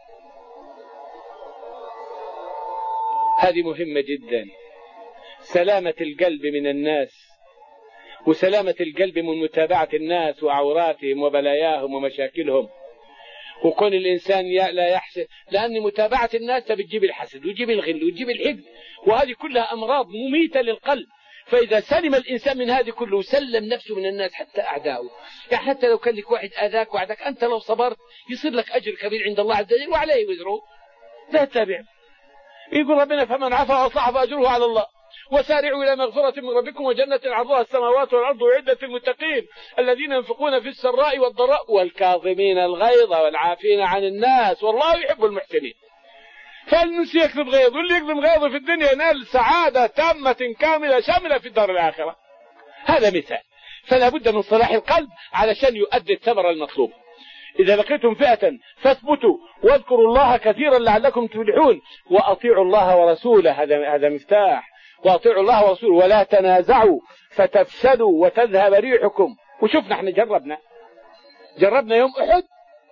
هذه مهمة جدا، سلامة القلب من الناس، وسلامة القلب من متابعة الناس وعوراتهم وبلاياهم ومشاكلهم، وكون الإنسان لا يحسن، لأن متابعة الناس بتجيب الحسد وتجيب الغل وتجيب الحقد، وهذه كلها أمراض مميتة للقلب. فإذا سلم الإنسان من هذه كله وسلم نفسه من الناس حتى أعداؤه، يعني حتى لو كان لك واحد آذاك وعدك، أنت لو صبرت يصير لك أجر كبير عند الله عز وجل وعليه وزره، لا تتابع. يقول ربنا فمن عفا وأصلح فأجره على الله. وسارعوا إلى مغفرة من ربكم وجنة عرضها السماوات والأرض أعدت للمتقين الذين ينفقون في السراء والضراء والكاظمين الغيظ والعافين عن الناس والله يحب المحسنين. فالناس يكذب غيظ، واللي يكذب غيظ في الدنيا ينال سعادة تامة كاملة شاملة في الدار الآخرة. هذا مثال. فلا بد من صلاح القلب علشان يؤدي الثمرة المطلوبة. إذا لقيتم فئة فاثبتوا واذكروا الله كثيرا لعلكم تفلحون وأطيعوا الله ورسوله، هذا هذا مفتاح. وأطيعوا الله ورسوله ولا تنازعوا فتفسدوا وتذهب ريحكم. وشوفنا احنا جربنا جربنا يوم أحد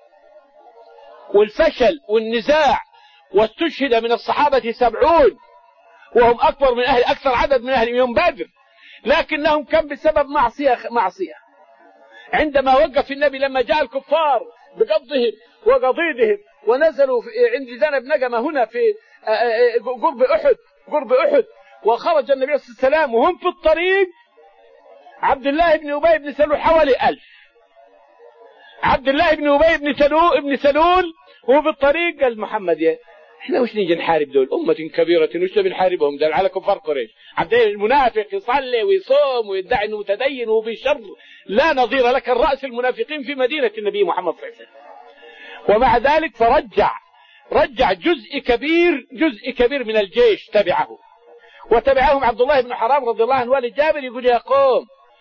والفشل والنزاع، واستشهد من الصحابة سبعون وهم أكبر من أهل أكثر عدد من أهل يوم بدر، لكنهم كان بسبب معصية معصية. عندما وقف النبي لما جاء الكفار بقبضهم وقضيدهم ونزلوا عند زنب نجمة هنا في قرب أحد قرب أحد وخرج النبي صلى الله عليه وسلم وهم في الطريق عبد الله بن أبي بن سلول حوالي ألف. عبد الله بن أبي بن سلول بن سلول وهو في الطريق قال محمد يا احنا وش نيجي نحارب دول أمة كبيرة وش بنحاربهم دول على كفار قريش. عبد الله المنافق يصلي ويصوم ويدعي انه متدين وبشر لا نظير لك، الرأس المنافقين في مدينة النبي محمد صلى الله عليه وسلم. ومع ذلك فرجع رجع جزء كبير جزء كبير من الجيش تبعه، وتبعهم عبد الله بن حرام رضي الله عنه والد جابر يقول يا قوم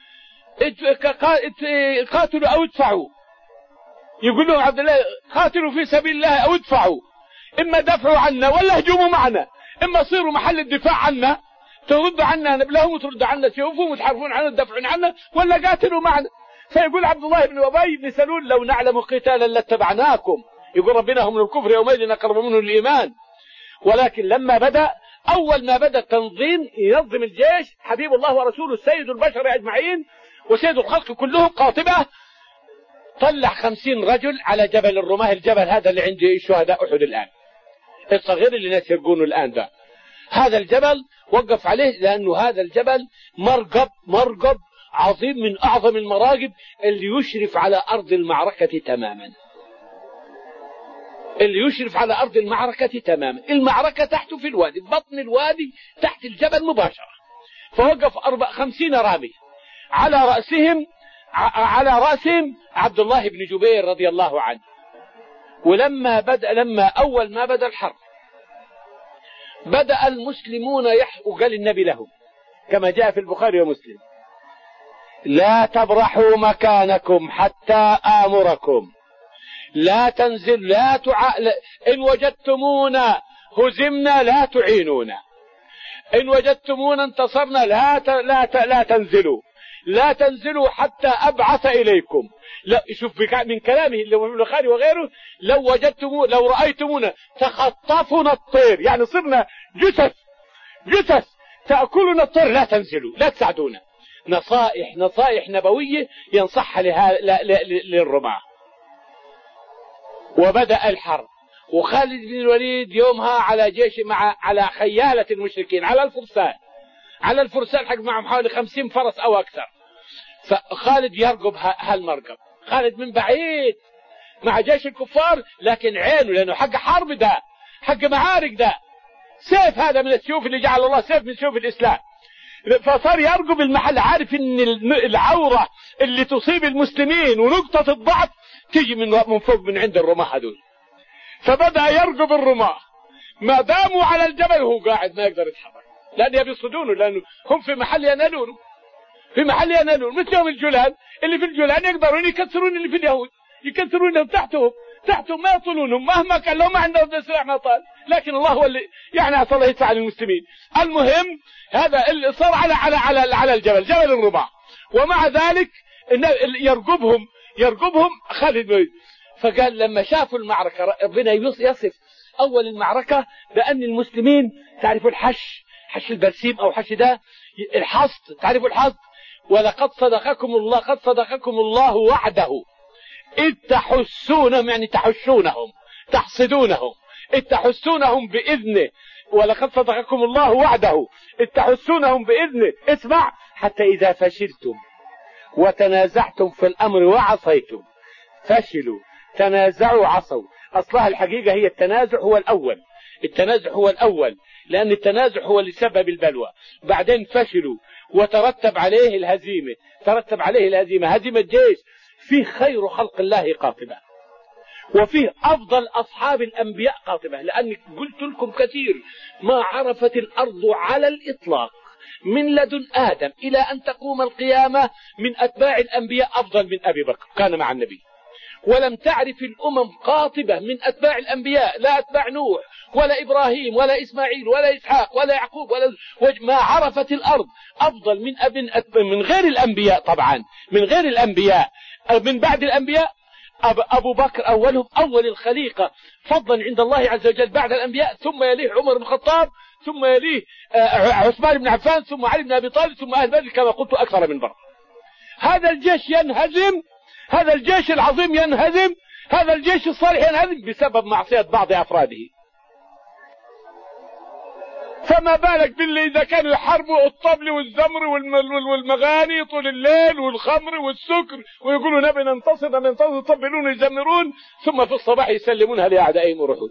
قاتلوا أو ادفعوا. يقول لهم عبد الله قاتلوا في سبيل الله أو ادفعوا، إما دفعوا عنا ولا هجوموا معنا، إما صيروا محل الدفاع عنا تردوا عنا نبلهم وتردوا عنا سيوفهم وتحاربون عنا وتدافعون عنا، ولا قاتلوا معنا. فيقول عبد الله بن أبي بن سلول لو نعلم قتالا لاتبعناكم. يقول ربنا هم من الكفر يومئذ أقرب منه الإيمان. ولكن لما بدأ أول ما بدأ التنظيم ينظم الجيش حبيب الله ورسوله سيد البشر أجمعين وسيد الخلق كلهم قاطبة، طلع خمسين رجل على جبل الرماه، الجبل هذا اللي عند شهداء أحد الآن الصغير اللي الناس يرقونه الآن ده. هذا الجبل وقف عليه لأنه هذا الجبل مرقب مرقب عظيم من أعظم المراقب اللي يشرف على أرض المعركة تماما، اللي يشرف على أرض المعركة تماما. المعركة تحته في الوادي، بطن الوادي تحت الجبل مباشرة. فوقف أربع خمسين رامي على رأسهم على رأسهم عبد الله بن جبير رضي الله عنه. ولما بدأ لما أول ما بدأ الحرب بدأ المسلمون يحكوا، وقال النبي لهم كما جاء في البخاري ومسلم لا تبرحوا مكانكم حتى آمركم، لا تنزل لا تع... إن وجدتمونا هزمنا لا تعينونا، إن وجدتمونا انتصرنا لا ت... لا ت... لا تنزلوا لا تنزلوا حتى أبعث إليكم. لا شوف من كلامه اللي هو البخاري وغيره لو وجدتمونا لو رأيتمونا تخطفنا الطير، يعني صرنا جثث جثث تأكلنا الطير لا تنزلوا لا تساعدونا. نصائح نصائح نبوية ينصحها لها... للرماة. وبدأ الحرب، وخالد بن الوليد يومها على جيش مع على خيالة المشركين على الفرسان على الفرسان حق معهم حوالي خمسين فرس أو أكثر. فخالد يرقب هالمرقب، خالد من بعيد مع جيش الكفار لكن عينه لأنه حق حرب ده حق معارك ده سيف، هذا من السيوف اللي جعل الله سيف من سيوف الإسلام. فصار يرقب المحل، عارف ان العورة اللي تصيب المسلمين ونقطة الضعف تيجي من من فوق من عند الرماة هذول. فبدأ يرقب الرماة ما داموا على الجبل وهو قاعد ما يقدر يتحرك لأن يبصدونه، لأنه هم في محل ينالونه في محل ينالون مثلهم الجولان اللي في الجولان يقدرون يكسرون اللي في اليهود، يكسرونهم تحتهم تحتهم ما يطولونهم مهما كان لو ما عندهم سلاح ما طال، لكن الله هو اللي يعني عسى الله يدفع للمسلمين. المهم هذا اللي صار على على على على الجبل جبل الرماة، ومع ذلك يرقبهم يرقبهم خالد بن. فقال لما شافوا المعركة ربنا يصف أول المعركة بأن المسلمين تعرفوا الحش حش البرسيم أو حش ده الحصد، تعرفوا الحصد. ولقد صدقكم الله قد صدقكم الله وعده إذ تحسونهم، يعني تحشونهم تحصدونهم إذ تحسونهم بإذنه، ولقد صدقكم الله وعده إذ تحسونهم بإذنه. اسمع حتى إذا فشلتم وتنازعتم في الأمر وعصيتم، فشلوا تنازعوا عصوا. أصلها الحقيقة هي التنازع هو الأول، التنازع هو الأول، لأن التنازع هو اللي سبب البلوى. بعدين فشلوا وترتب عليه الهزيمة، ترتب عليه الهزيمة، هزيمة جيش فيه خير خلق الله قاطبة، وفيه أفضل أصحاب الأنبياء قاطبة. لأني قلت لكم كثير، ما عرفت الأرض على الإطلاق من لدن آدم إلى أن تقوم القيامة من أتباع الأنبياء أفضل من أبي بكر كان مع النبي. ولم تعرف الأمم قاطبة من أتباع الأنبياء، لا أتباع نوح ولا إبراهيم ولا إسماعيل ولا إسحاق ولا يعقوب ولا ما عرفت الأرض أفضل من أبن من غير الأنبياء. طبعا من غير الأنبياء، من بعد الأنبياء أبو بكر أولهم، أول الخليقة فضلا عند الله عز وجل بعد الأنبياء، ثم يليه عمر بن الخطاب، ثم يليه عثمان بن عفان، ثم علي بن أبي طالب، ثم أهل بدر كما قلت أكثر من مرة. هذا الجيش ينهزم، هذا الجيش العظيم ينهزم، هذا الجيش الصالح ينهزم بسبب معصية بعض أفراده. فما بالك باللي إذا كانوا يحاربوا الطبل والزمر والمغاني طول الليل والخمر والسكر ويقولوا نبي ننتصر ننتصر، يطبلون ويزمرون، ثم في الصباح يسلمونها لأعدائهم وروحون.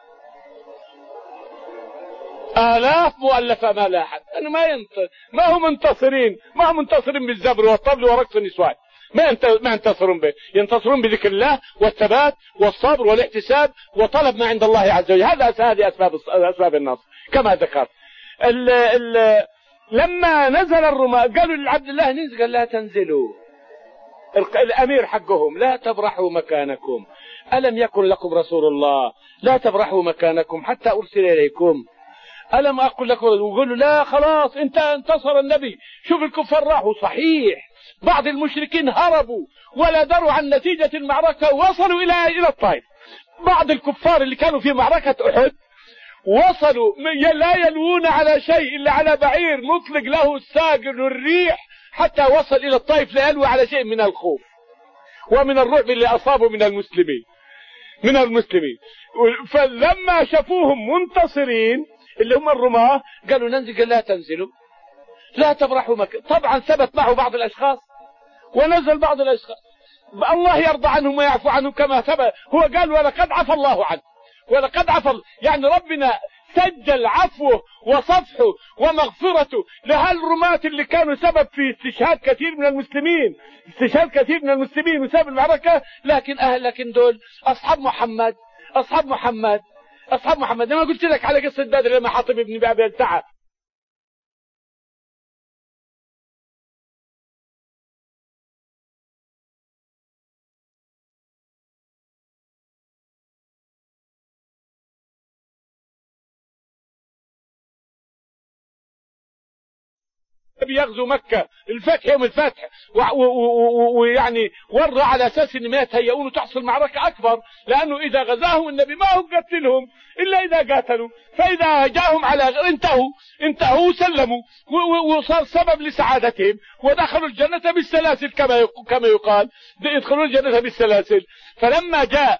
آلاف مؤلفة ما لا أحد، أنا ما ينت... ما هم منتصرين، ما هم منتصرين بالزمر والطبل ورقص النسوان، ما ينت... ما ينتصرون به، ينتصرون بذكر الله والثبات والصبر والاحتساب وطلب ما عند الله عز وجل. هذا هذه أسباب أسباب النصر كما ذكرت. ال... ال... لما نزل الرماة قالوا لعبد الله ننزل، قال لا تنزلوا، الأمير حقهم لا تبرحوا مكانكم، ألم يكن لكم رسول الله لا تبرحوا مكانكم حتى أرسل إليكم، ألم أقول لكم؟ وقالوا لا خلاص انت انتصر النبي. شوف الكفار راحوا، صحيح بعض المشركين هربوا ولا دروا عن نتيجة المعركة، وصلوا إلى إلى الطائف. بعض الكفار اللي كانوا في معركة أحد وصلوا لا يلوون على شيء إلا على بعير مطلق له الساقن والريح، حتى وصل إلى الطائف لا يلوي على شيء من الخوف ومن الرعب اللي أصابوا من المسلمين من المسلمين فلما شافوهم منتصرين اللي هم الرماة قالوا ننزل، قال لا تنزلوا لا تبرحوا مكة. طبعا ثبت معه بعض الأشخاص ونزل بعض الأشخاص، الله يرضى عنهم ويعفو عنهم كما ثبت. هو قال ولقد عفى الله عنه، ولقد عفى، يعني ربنا سجل عفوه وصفحه ومغفرته لهالرماة اللي كانوا سبب في استشهاد كثير من المسلمين، استشهاد كثير من المسلمين وسبب المعركة. لكن أهل لكن دول أصحاب محمد، أصحاب محمد أصحاب محمد لما قلت لك على قصة بدر لما حاطب ابن بابي التعب، بيغزو مكة الفتح يوم الفتح، ويعني ورى على أساس إن ما يتهيئون تحصل معركة أكبر، لأنه إذا غزاهم النبي ما هو قتلهم إلا إذا قاتلوا، فإذا جاءهم على انتهوا انتهوا وسلموا وصار سبب لسعادتهم ودخلوا الجنة بالسلاسل كما كما يقال، يدخلون الجنة بالسلاسل. فلما جاء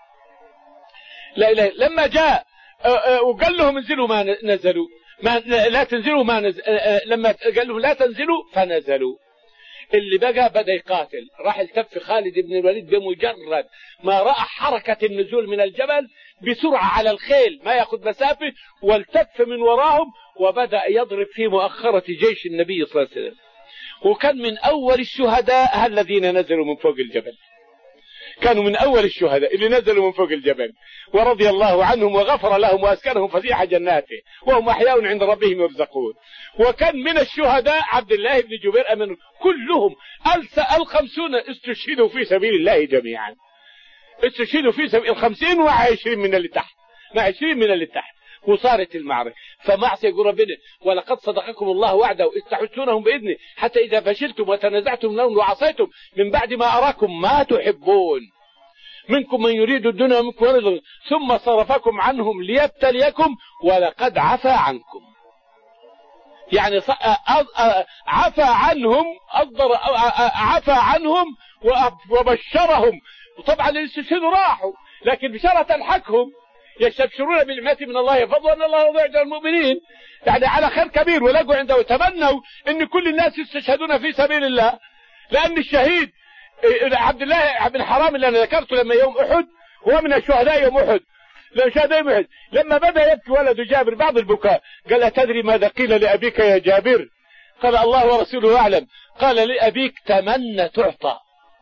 لا إله لما جاء وقال لهم انزلوا ما نزلوا، ما لا تنزلوا ما نزل، لما قال لهم لا تنزلوا فنزلوا. اللي بقى بدأ يقاتل، راح التف خالد بن الوليد بمجرد ما رأى حركة النزول من الجبل بسرعة على الخيل ما يأخذ مسافة، والتف من وراهم وبدأ يضرب في مؤخرة جيش النبي صلى الله عليه وسلم. وكان من أول الشهداء الذين نزلوا من فوق الجبل، كانوا من أول الشهداء اللي نزلوا من فوق الجبل، ورضي الله عنهم وغفر لهم وأسكنهم فسيح جناته وهم أحياء عند ربهم يرزقون. وكان من الشهداء عبد الله بن جبير أمن، كلهم الخمسون استشهدوا في سبيل الله جميعا، استشهدوا في سبيل الخمسين وعشرين من اللي تحت مع عشرين من اللي تحت. وصارت المعركة، فمعصية يقول ربنا ولقد صدقكم الله وعده إذ تحسونهم بإذنه حتى إذا فشلتم وتنازعتم لهم وعصيتم من بعد ما أراكم ما تحبون منكم من يريد الدنيا ومنكم من يريد، ثم صرفكم عنهم ليبتليكم ولقد عفى عنكم. يعني عفى عنهم، أصدر عفى عنهم وبشرهم. وطبعا الاستشهاد راحوا، لكن بشرة الحكهم يستبشرون بالنعمة من الله فضلا ان الله يضيع اجر المؤمنين، يعني على خير كبير. ولقوا عنده وتمنوا ان كل الناس يستشهدون في سبيل الله، لان الشهيد عبد الله بن حرام اللي انا ذكرته لما يوم احد هو من الشهداء يوم احد، لا شاء دائما. لما بدأ يبكي ولد جابر بعض البكاء قال أتدري ماذا قيل لأبيك يا جابر؟ قال الله ورسوله أعلم. قال لأبيك تمنى تعطى،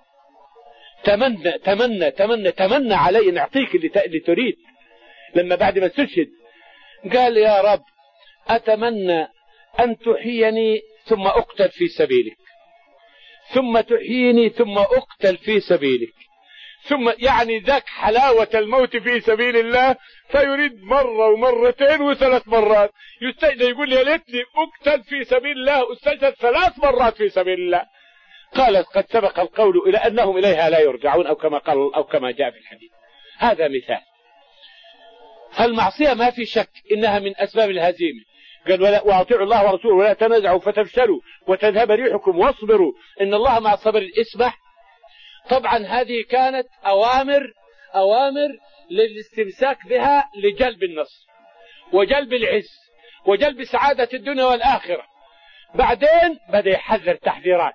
تمنى تمنى تمنى تمنى علي نعطيك اللي تريد. لما بعد ما استشهد قال يا رب أتمنى أن تحييني ثم أقتل في سبيلك، ثم تحييني ثم أقتل في سبيلك، ثم يعني ذاك حلاوة الموت في سبيل الله، فيريد مرة ومرتين وثلاث مرات. يستجد يقول يا ليتني أقتل في سبيل الله، استجد ثلاث مرات في سبيل الله. قالت قد سبق القول إلى أنهم إليها لا يرجعون، أو كما قال أو كما جاء في الحديث. هذا مثال. المعصية ما في شك إنها من أسباب الهزيمة. قال ولا وأطيعوا الله ورسوله ولا تنازعوا فتفشلوا وتذهب ريحكم واصبروا إن الله مع الصبر. اسمح. طبعا هذه كانت أوامر أوامر للاستمساك بها لجلب النصر وجلب العز وجلب سعادة الدنيا والآخرة. بعدين بدأ يحذر تحذيرات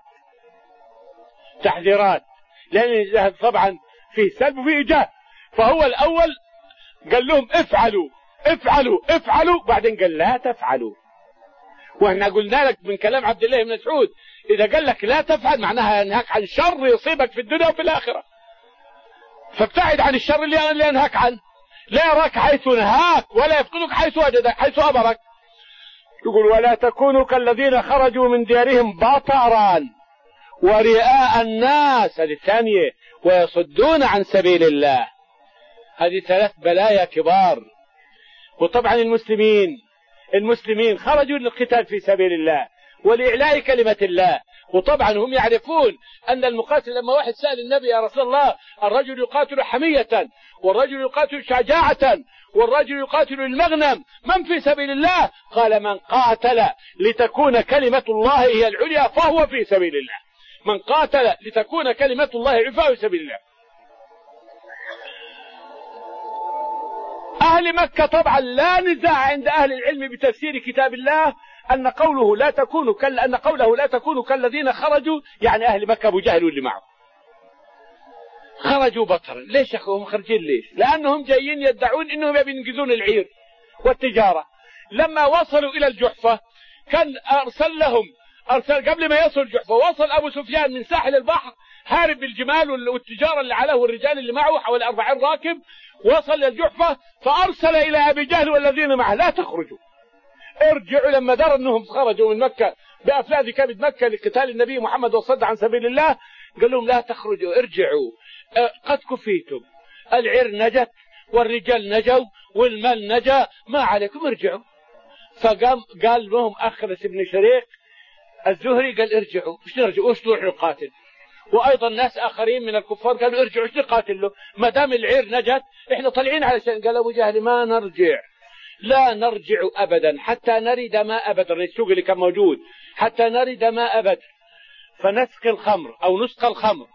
تحذيرات لأن طبعا في سلب وفي إيجاب. فهو الأول قال لهم افعلوا افعلوا افعلوا، بعدين قال لا تفعلوا. واحنا قلنا لك من كلام عبد الله بن مسعود إذا قال لك لا تفعل معناها ينهاك عن شر يصيبك في الدنيا وفي الآخرة، فابتعد عن الشر اللي اللي ينهاك عنه. لا يراك حيث نهاك ولا يفقدك حيث وجدك حيث أمرك. يقول ولا تكونوا كالذين خرجوا من ديارهم بطرا ورئاء الناس، هذه الثانية، ويصدون عن سبيل الله. هذه ثلاث بلايا كبار. وطبعا المسلمين المسلمين خرجوا للقتال في سبيل الله ولإعلاء كلمة الله. وطبعا هم يعرفون أن المقاتل، لما واحد سأل النبي يا رسول الله الرجل يقاتل حمية والرجل يقاتل شجاعة والرجل يقاتل المغنم، من في سبيل الله؟ قال من قاتل لتكون كلمة الله هي العليا فهو في سبيل الله. من قاتل لتكون كلمة الله عفاء في سبيل الله. أهل مكة طبعا لا نزاع عند أهل العلم بتفسير كتاب الله أن قوله لا تكونوا كال أن قوله لا تكونوا كالذين خرجوا، يعني أهل مكة أبو جهل واللي معه خرجوا بطرا. ليش يا أخوهم خرجين؟ ليش؟ لأنهم جايين يدعون أنهم ينقذون العير والتجارة. لما وصلوا إلى الجحفة كان أرسل لهم أرسل قبل ما يصل الجحفة، وصل أبو سفيان من ساحل البحر هارب بالجمال والتجارة اللي عليه والرجال اللي معه حوالي أربعين راكب. وصل للجحفة فأرسل إلى أبي جهل والذين معه لا تخرجوا، ارجعوا. لما دروا أنهم خرجوا من مكة بأفلاذ كبد مكة لقتال النبي محمد والصد عن سبيل الله، قال لهم لا تخرجوا، ارجعوا، قد كفيتم، العير نجت والرجال نجوا والمال نجا، ما عليكم ارجعوا. فقام قال لهم أخرس بن شريك الزهري قال ارجعوا، ايش نرجعوا، ايش نروح نقاتل؟ وايضا ناس اخرين من الكفار قالوا ارجعوا، ايش نقاتل له؟ ما دام العير نجت احنا طالعين علشان. قال ابو جهل ما نرجع، لا نرجع ابدا حتى نرد ماء بدر، السوق اللي كان موجود، حتى نرد ماء بدر فنسقي الخمر او نسقى الخمر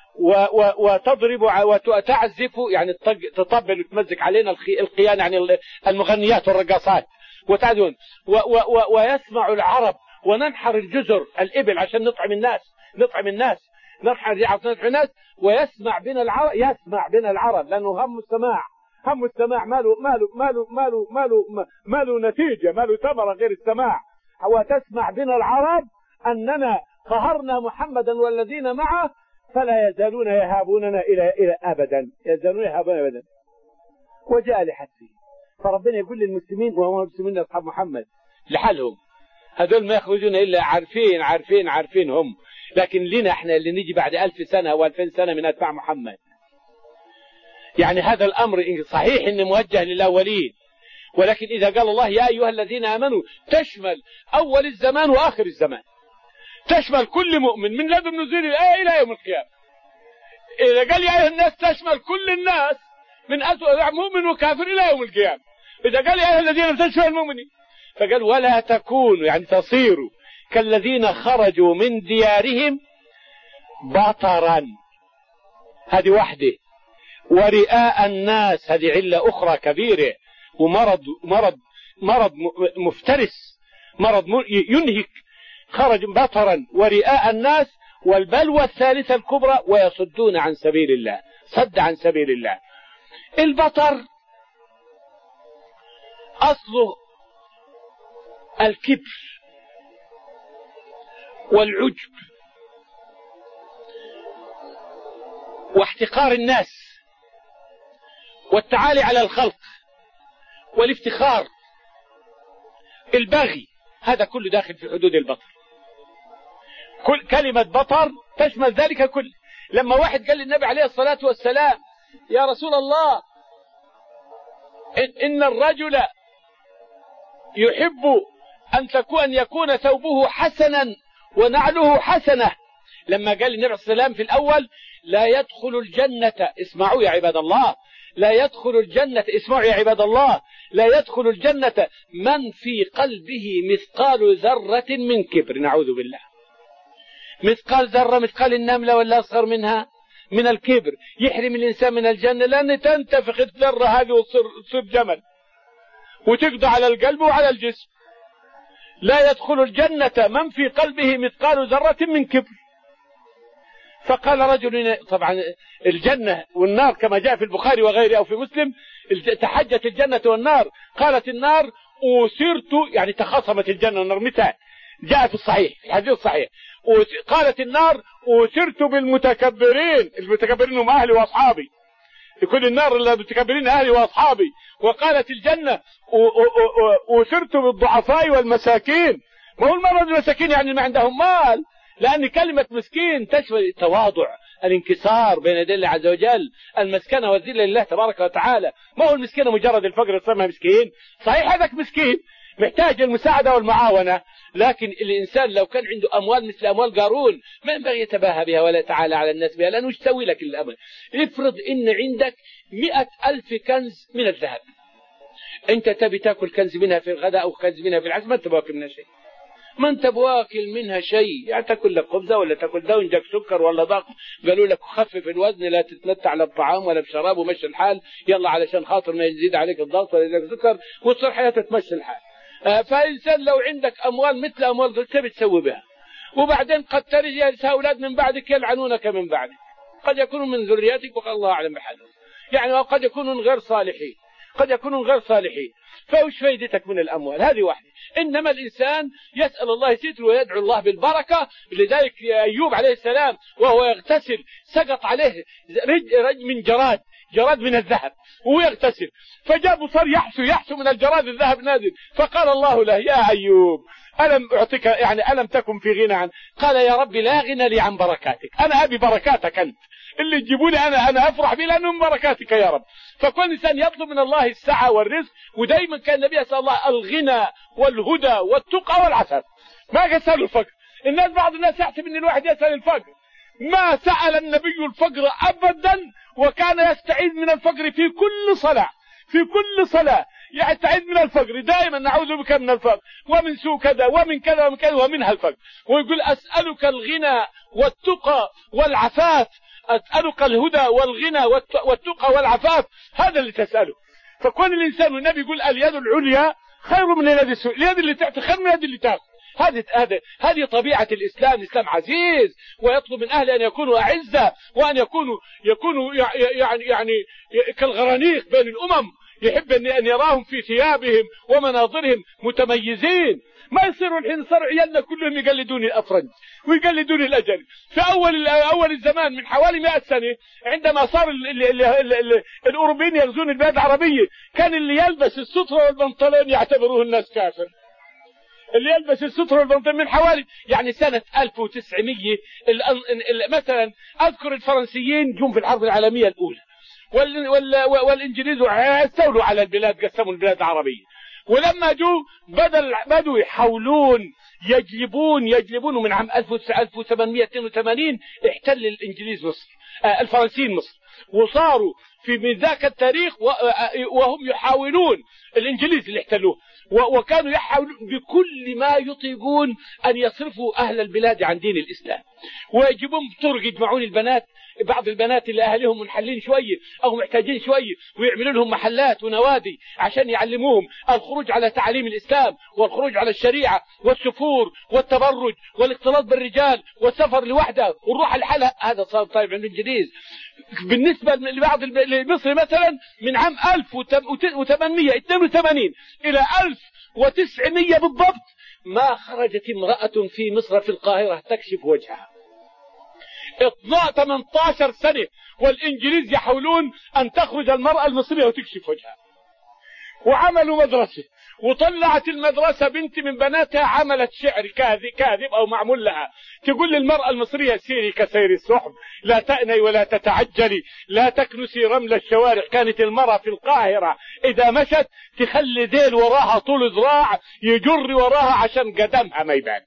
وتضرب وتعزف، يعني تطبل وتمزق علينا القيان، يعني المغنيات والرقصات وتعدون، ويسمع العرب وننحر الجزر الإبل عشان نطعم الناس نطعم الناس ننحر نطعم الناس، ويسمع بنا العرب يسمع بنا العرب لأنه هم السماع هم السماع ماله ماله ماله ماله ماله ماله نتيجة، ماله ثمرة غير السماع. وتسمع بنا العرب أننا قهرنا محمدا والذين معه فلا يزالون يهابوننا إلى إلى أبدا، يزالون يهابون أبدا. وجاء لحسه. فربنا يقول للمسلمين وهم المسلمين أصحاب محمد لحالهم، هذول ما يخرجون إلا عارفين عارفين عارفين هم، لكن لنا احنا اللي نيجي بعد ألف سنة وألفين سنة من أتباع محمد. يعني هذا الأمر صحيح إنه موجه للأولين، ولكن إذا قال الله يا أيها الذين آمنوا تشمل أول الزمان وآخر الزمان، تشمل كل مؤمن من لدن نزول الآية إلى يوم القيامة. إذا قال يا أيها الناس تشمل كل الناس من مؤمن وكافر إلى يوم القيامة. إذا قال يا أيها الذين تشمل المؤمنين، فقال ولا تكونوا يعني تصيروا كالذين خرجوا من ديارهم بطرا، هذه وحده، ورئاء الناس، هذه علة أخرى كبيرة، ومرض مرض مرض مفترس، مرض ينهك. خرج بطرا ورئاء الناس. والبلوى الثالثة الكبرى ويصدون عن سبيل الله، صد عن سبيل الله. البطر أصله الكبر والعجب واحتقار الناس والتعالي على الخلق والافتخار، البغي، هذا كله داخل في حدود البطر. كل كلمة بطر تشمل ذلك كله. لما واحد قال للنبي عليه الصلاة والسلام يا رسول الله إن الرجل يحب أن تكون أن يكون ثوبه حسنا ونعله حسنة، لما قال النبي عليه الصلاة والسلام في الأول لا يدخل الجنة، اسمعوا يا عباد الله، لا يدخل الجنة، اسمعوا يا عباد الله، لا يدخل الجنة من في قلبه مثقال ذرة من كبر، نعوذ بالله. مثقال ذرة، مثقال النملة ولا أصغر منها من الكبر، يحرم الإنسان من الجنة، لأن تنتفخ الذرة هذه وتصير جمل وتقضى على القلب وعلى الجسم. لا يدخل الجنة من في قلبه مثقال ذرة من كبر. فقال رجل، طبعا الجنة والنار كما جاء في البخاري وغيره أو في مسلم، تحجت الجنة والنار، قالت النار أوسرت، يعني تخاصمت الجنة والنار، متى جاء في الصحيح في الحديث الصحيح، قالت النار أوسرت بالمتكبرين، المتكبرين هم أهلي وأصحابي، يكون النار المتكبرين أهلي وأصحابي. وقالت الجنة أوسرت بالضعفاء والمساكين، ما هو المرض المساكين يعني ما عندهم مال، لأن كلمة مسكين تشمل التواضع، الانكسار بين يدي الله عز وجل، المسكنة والذلة لله تبارك وتعالى. ما هو المسكنة مجرد الفقر تصير مسكين، صحيح هذاك مسكين محتاج المساعدة والمعاونة، لكن الإنسان لو كان عنده أموال مثل أموال قارون ما ينبغي يتباهى بها ولا يتعالى على الناس بها، لأنه ايش تسوي لك الأمر؟ افرض إن عندك مئة ألف كنز من الذهب، أنت تبي تأكل كنز منها في الغداء أو كنز منها في العشاء، ما أنت باكل منها شيء، ما أنت بواكل منها شيء، يعني تأكل لك خبزة ولا تأكل ده وإنجاك سكر ولا ضغط، قالوا لك خفف الوزن لا تتمتع لا بطعام ولا بشراب ومشي الحال، يلا علشان خاطر ما يزيد عليك الضغط ولا يزيد سكر وتصير حياتك تمشي الحال. آه فإنسان لو عندك أموال مثل أموال قلت بتسوي بها، وبعدين قد ترجع أولاد من بعدك يلعنونك من بعدك، قد يكونوا من ذريتك وقال الله أعلم بحالهم، يعني قد يكونوا غير صالحين، قد يكونوا غير صالحين، فوش فايدتك من الأموال؟ هذه واحدة. إنما الإنسان يسأل الله ستر ويدعو الله بالبركة. لذلك أيوب عليه السلام وهو يغتسل سقط عليه رج رج من جراد، جراد من الذهب وهو يغتسل، فجابوا صار يحسو يحسو من الجراد الذهب نازل، فقال الله له يا أيوب ألم أعطيك، يعني ألم تكن في غنى عن، قال يا رب لا غنى لي عن بركاتك، أنا أبي بركاتك أنت، اللي تجيبوني أنا أنا أفرح به لأنهم بركاتك يا رب. فكل إنسان يطلب من الله السعة والرزق، ودايما كان النبي يسأل الله الغنى والهدى والتقى والعفاف، ما يسأل الفقر. الناس بعض الناس يحسب أن الواحد يسأل الفقر، ما سأل النبي الفقر أبدا، وكان يستعيذ من الفقر في كل صلاة، في كل صلاة يستعيذ من الفقر دائما، نعوذ بك من الفقر ومن سوء كذا ومن كذا ومن كذا ومنها الفقر، ويقول أسألك الغنى والتقى والعفاف، أسألك الهدى والغنى والتقى والعفاف، هذا اللي تسأله. فكون الإنسان والنبي يقول اليد العليا خير من اليد السفلى، اليد اللي تعطي خير من اليد اللي تاخذ، هذه هذه هذه طبيعة الإسلام. الإسلام عزيز ويطلب من أهله أن يكونوا أعزة، وأن يكونوا يكونوا يعني يعني كالغرانيق بين الأمم، يحب أن يراهم في ثيابهم ومناظرهم متميزين. ما يصيروا الحين صاروا عيالنا كلهم يقلدون الأفرنج ويقلدون الأجل. في أول أول الزمان من حوالي مئة سنة عندما صار ال ال ال ال ال الأوروبيين يغزون البلاد العربية، كان اللي يلبس السترة والبنطلون يعتبروه الناس كافر، اللي يلبس السترة والبنطلون من حوالي يعني سنة ألف وتسعمئة مثلا. أذكر الفرنسيين جم في الحرب العالمية الأولى، وال وال والإنجليز استولوا على البلاد، قسموا البلاد العربية، ولما جو بدل بدوا يحاولون يجلبون يجلبون من عام ألف وثمانمئة واثنين وثمانين احتل الإنجليز مصر، آه الفرنسيين مصر، وصاروا في من ذاك التاريخ وهم يحاولون، الإنجليز اللي احتلوه، وكانوا يحاولون بكل ما يطيقون أن يصرفوا أهل البلاد عن دين الإسلام، ويجيبون طرق يجمعون البنات بعض البنات اللي أهلهم منحلين شوية أو محتاجين شوية ويعملوا لهم محلات ونوادي عشان يعلموهم الخروج على تعاليم الإسلام والخروج على الشريعة والسفور والتبرج والاختلاط بالرجال والسفر لوحده والروح لحالها. هذا صار طيب عند الإنجليز. بالنسبة لبعض المصري مثلا من عام ألف وثمانمئة واثنين وثمانين إلى ألف وتسعمئة بالضبط ما خرجت امرأة في مصر في القاهرة تكشف وجهها. ثمانية عشر سنة والإنجليز يحاولون أن تخرج المرأة المصرية وتكشف وجهها، وعملوا مدرسة وطلعت المدرسة بنت من بناتها عملت شعر كاذب كاذب أو معمول لها تقول للمرأة المصرية سيري كسير السحب، لا تأني ولا تتعجلي، لا تكنسي رمل الشوارع. كانت المرأة في القاهرة إذا مشت تخلي ديل وراها طول ذراع يجر وراها عشان قدمها ما يبان،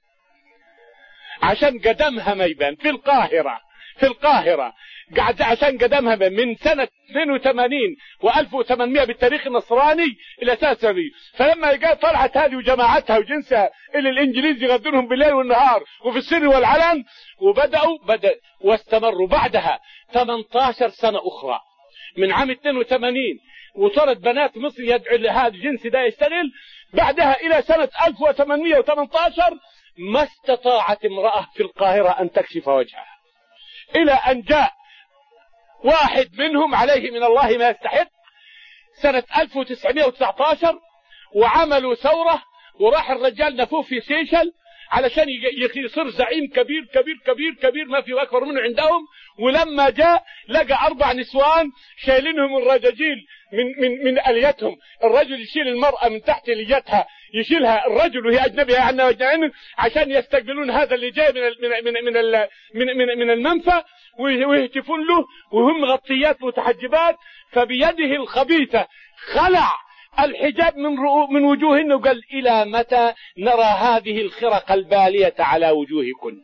عشان قدمها ما يبان في القاهرة. في القاهرة قعد عشان قدمها من سنة اثنين وثمانين وألف وثمانمئة بالتاريخ النصراني إلى ساسبي. فلما جاء طلعت هذه وجماعتها وجنسها اللي الإنجليز يغدرهم بالليل والنهار وفي السر والعلن، وبدأوا بدأ واستمروا بعدها ثمانية عشر سنة أخرى من عام اثنين وثمانين وصارت بنات مصر يدعو لهذا الجنس ده يشتغل. بعدها إلى سنة ألف وثمانمئة وثمانية عشر ما استطاعت امرأة في القاهرة أن تكشف وجهها، إلى أن جاء واحد منهم عليه من الله ما يستحق سنة ألف وتسعمئة وتسعة عشر وعملوا ثورة، وراح الرجال نفوه في سيشل علشان يصير زعيم كبير كبير كبير كبير ما في أكبر منه عندهم. ولما جاء لقى أربع نسوان شايلينهم الرجاجيل من من من أليتهم. الرجل يشيل المرأة من تحت ليتها، يشيلها الرجل وهي أجنبية عنا وجنين عشان يستقبلون هذا اللي جاي من من من من من, من, من المنفى ويهتفون له وهم مغطيات متحجبات. فبيده الخبيثة خلع الحجاب من من وجوههن وقال إلى متى نرى هذه الخرق البالية على وجوهكن؟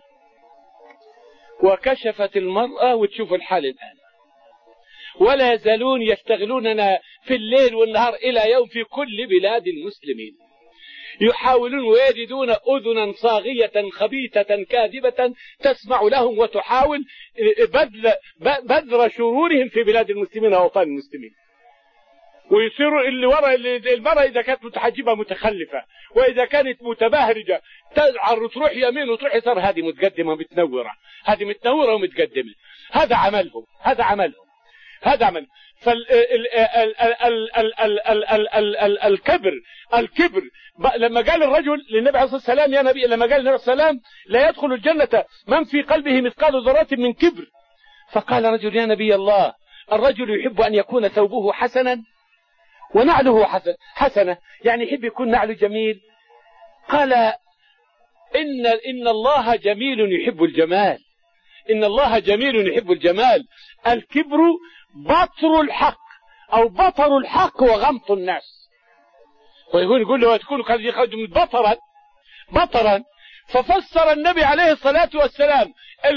وكشفت المرأة وتشوف الحال الآن. ولا يزالون يشتغلوننا في الليل والنهار إلى يوم في كل بلاد المسلمين، يحاولون ويجدون أذنا صاغية خبيثة كاذبة تسمع لهم وتحاول بذل بذر شرورهم في بلاد المسلمين وأوطان المسلمين. ويصيروا اللي ورا المرأة إذا كانت متحجبة متخلفة، وإذا كانت متباهرجة تزعر تروح يمين وتروح يسار، هذه متقدمة متنورة، هذه متنورة ومتقدمة. هذا عملهم، هذا عملهم، هذا عمل. فالكبر الكبر لما قال الرجل للنبي عليه الصلاة والسلام يا نبي، لما قال النبي عليه الصلاة والسلام لا يدخل الجنة من في قلبه مثقال ذرة من كبر، فقال رجل يا نبي الله الرجل يحب أن يكون ثوبه حسنا ونعله حسن حسنة، يعني يحب يكون نعله جميل. قال إن إن الله جميل يحب الجمال، إن الله جميل يحب الجمال. الكبر بطر الحق أو بطر الحق وغمط الناس. ويقول يقول له تكون قد يخرج من بطرا بطرا. ففسر النبي عليه الصلاة والسلام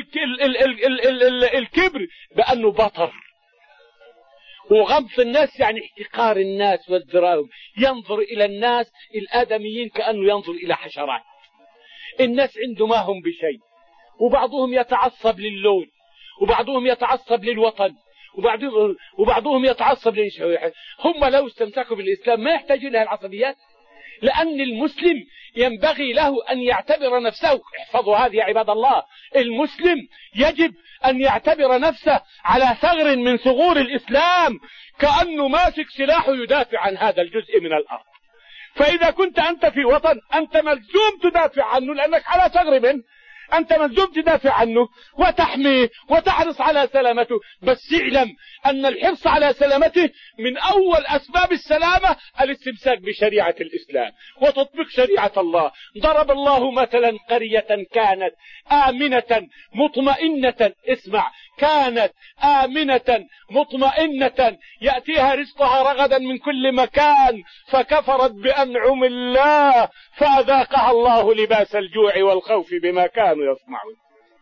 الكبر بأنه بطر، وغمط الناس يعني احتقار الناس وازدراهم، ينظر إلى الناس الآدميين كأنه ينظر إلى حشرات. الناس عنده ما هم بشيء، وبعضهم يتعصب للون، وبعضهم يتعصب للوطن، وبعضهم وبعضهم يتعصب للشيء. هم لو استمسكوا بالإسلام ما يحتاجوا لها العصبيات، لأن المسلم ينبغي له أن يعتبر نفسه، احفظوا هذه يا عباد الله، المسلم يجب أن يعتبر نفسه على ثغر من ثغور الإسلام كأنه ماسك سلاحه يدافع عن هذا الجزء من الأرض. فإذا كنت أنت في وطن أنت ملزوم تدافع عنه لأنك على ثغر منه، أنت ملزوم تدافع عنه وتحميه وتحرص على سلامته. بس اعلم أن الحرص على سلامته من أول أسباب السلامة الاستمساك بشريعة الإسلام وتطبيق شريعة الله. ضرب الله مثلا قرية كانت آمنة مطمئنة، اسمع، كانت آمنة مطمئنة يأتيها رزقها رغدا من كل مكان فكفرت بأنعم الله فأذاقها الله لباس الجوع والخوف بما كانوا يصنعون.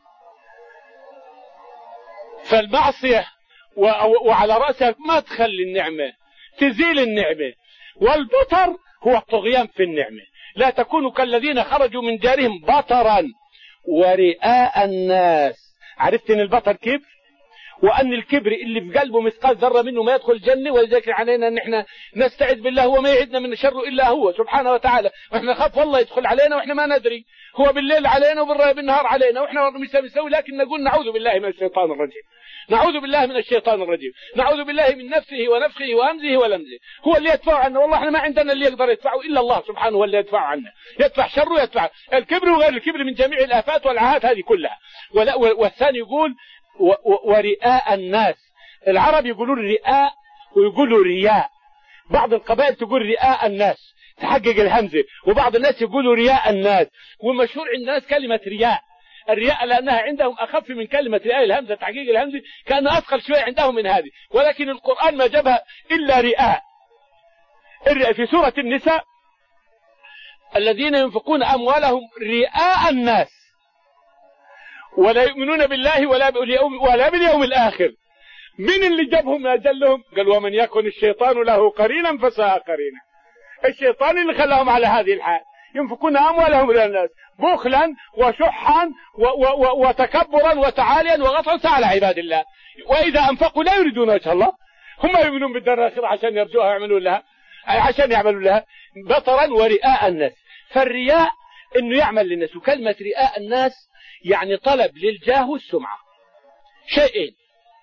فالمعصية وعلى رأسها ما تخلي النعمة، تزيل النعمة. والبطر هو الطغيان في النعمة. لا تكونوا كالذين خرجوا من دارهم بطرا ورئاء الناس. عرفت ان البطر كبر وأن الكبر اللي في قلبه مثقال ذرة منه ما يدخل الجنة، ولذلك علينا أن احنا نستعذ بالله وما يعدنا من شر إلا هو سبحانه وتعالى، وإحنا نخاف والله يدخل علينا وإحنا ما ندري، هو بالليل علينا وبالنهار علينا وإحنا نسوي، لكن نقول نعوذ بالله من الشيطان الرجيم، نعوذ بالله من الشيطان الرجيم، نعوذ بالله من نفسه ونفخه وهمزه ولمزه، هو اللي يدفع عنا، والله احنا ما عندنا اللي يقدر يدفعه إلا الله سبحانه، هو اللي يدفع عنا، يدفع شره يدفع الكبر وغير الكبر من جميع الآفات والعاهات هذه كلها. والثاني يقول ورئاء الناس، العرب يقولون رئاء ويقولوا رياء، بعض القبائل تقول رئاء الناس تحقق الهمزة، وبعض الناس يقولوا رياء الناس، والمشهور عند الناس كلمة رياء، الرياء لأنها عندهم أخف من كلمة رئاء الهمزة تحقيق الهمزة، كأنها أثقل شوية عندهم من هذه، ولكن القرآن ما جابها إلا رئاء. في سورة النساء الذين ينفقون أموالهم رئاء الناس ولا يؤمنون بالله ولا باليوم, ولا باليوم الآخر، من اللي جابهم أجلهم؟ قال ومن يكن الشيطان له قرينا فساء قرينا، الشيطان اللي خلاهم على هذه الحال، ينفقون أموالهم للناس بخلا وشحا وتكبرا وتعاليا وغطرسا على عباد الله، وإذا أنفقوا لا يريدون وجه الله، هم يؤمنون بالدار الآخرة عشان يرجوها ويعملون لها، عشان يعملوا لها بطرا ورئاء الناس. فالرياء إنه يعمل للناس، وكلمة رئاء الناس يعني طلب للجاه والسمعة، شيئين،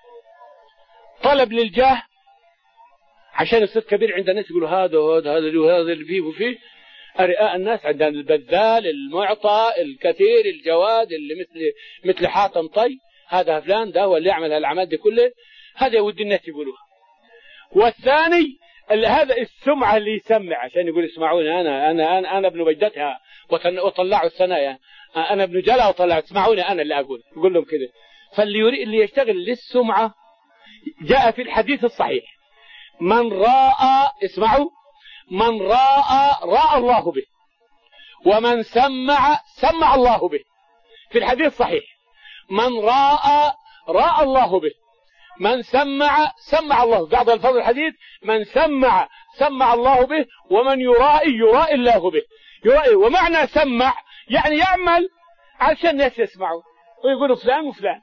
طلب للجاه عشان يصير كبير عند الناس، يقولوا هذا وهذا هذا وهذا اللي فيه وفيه. رئاء الناس عندنا البذال المعطى الكثير الجواد اللي مثل مثل حاتم طي، هذا فلان ده هو اللي يعمل هالأعمال دي كله، هذا يود الناس يقولوها. والثاني هذا السمعة اللي يسمع عشان يقول اسمعوني أنا أنا أنا, أنا ابن بجدتها وطلعوا الثنايا، أنا ابن جلا وطلعوا، اسمعوني أنا اللي أقول، يقول لهم كده. فاللي يريد اللي يشتغل للسمعة جاء في الحديث الصحيح من راى، اسمعوا، من راى راى الله به، ومن سمع سمع الله به، في الحديث الصحيح من راى راى الله به، من سمع سمع الله، بعض الفاظ الحديث من سمع سمع الله به، ومن يرائي يرائي الله به، يرائي. ومعنى سمع يعني يعمل عشان الناس يسمعوا ويقولوا فلان وفلان،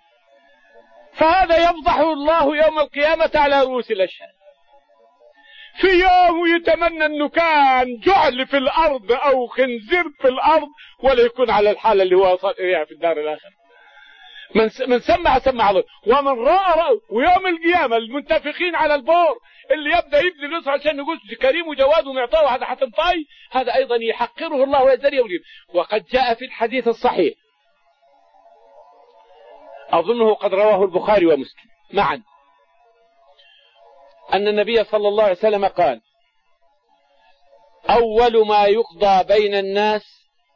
فهذا يفضحه الله يوم القيامة على رؤوس الأشهاد، في يوم يتمنى أنه كان جعل في الأرض أو خنزير في الأرض ولا يكون على الحالة اللي هو وصل إليها في الدار الآخرة. من من سمع سمع الله، ومن رأى رأى. ويوم القيامة المنتفقين على البور اللي يبدأ يبذل الأسر عشان نقول كريم وجواد ومعطاه وهذا حتم طاي، هذا أيضا يحقره الله ويزريه ويجيب. وقد جاء في الحديث الصحيح أظنه قد رواه البخاري ومسلم معا أن النبي صلى الله عليه وسلم قال أول ما يقضى بين الناس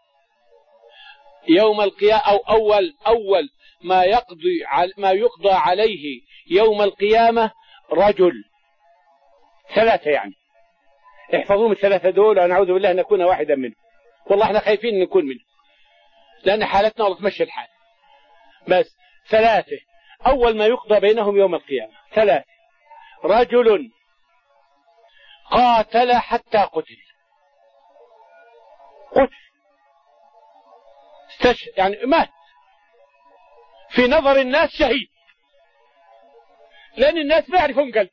يوم القيامة، أو أول أول ما يقضي ما يقضى عليه يوم القيامة رجل، ثلاثة يعني، احفظوهم الثلاثة دول ونعوذ بالله أن نكون واحدا منهم، والله احنا خايفين أن نكون منهم لأن حالتنا والله تمشي الحال. بس ثلاثة أول ما يقضى بينهم يوم القيامة، ثلاثة، رجل قاتل حتى قتل، قتل استشهد يعني مات، في نظر الناس شهيد لأن الناس ما يعرفون قلب،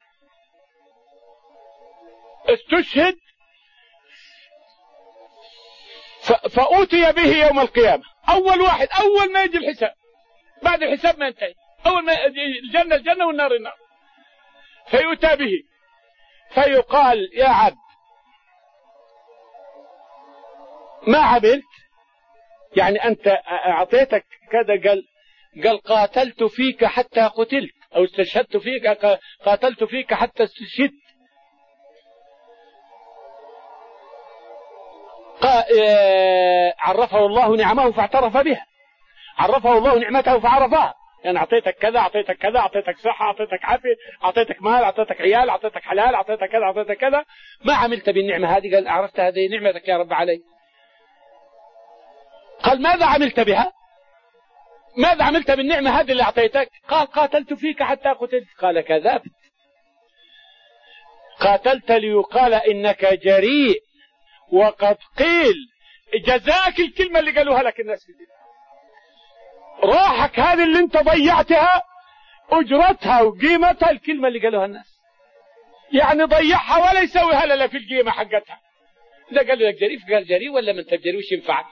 استشهد فأوتي به يوم القيامة، أول واحد، أول ما يجي الحساب، بعد الحساب ما ينتهي، أول ما الجنة الجنة والنار النار، فيؤتى به فيقال يا عبد ما عملت، يعني أنت أعطيتك كذا، قال قال قاتلت فيك حتى قتلت، أو استشهدت فيك، قاتلت فيك حتى استشهدت. عرفه الله نعمه فاعترف بها، عرفه الله نعمته فعرفها، يعني أعطيتك كذا أعطيتك كذا أعطيتك صحة أعطيتك عافية أعطيتك مال أعطيتك عيال أعطيتك حلال أعطيتك كذا أعطيتك كذا، ما عملت بالنعمة هذه؟ قال عرفت هذه نعمتك يا رب علي. قال ماذا عملت بها؟ ماذا عملت بالنعمة هذه اللي أعطيتك؟ قال قاتلت فيك حتى قتلت. قال كذبت، قاتلت ليقال إنك جريء، وقد قيل جزاك الكلمة اللي قالوها لك الناس في الدين، راحك هذه اللي انت ضيعتها أجرتها وقيمتها الكلمة اللي قالوها الناس، يعني ضيعها ولا يسويها لها في القيمة حقتها. إذا قالوا لك جريء قال جريء، ولا من تجري وش ينفعك؟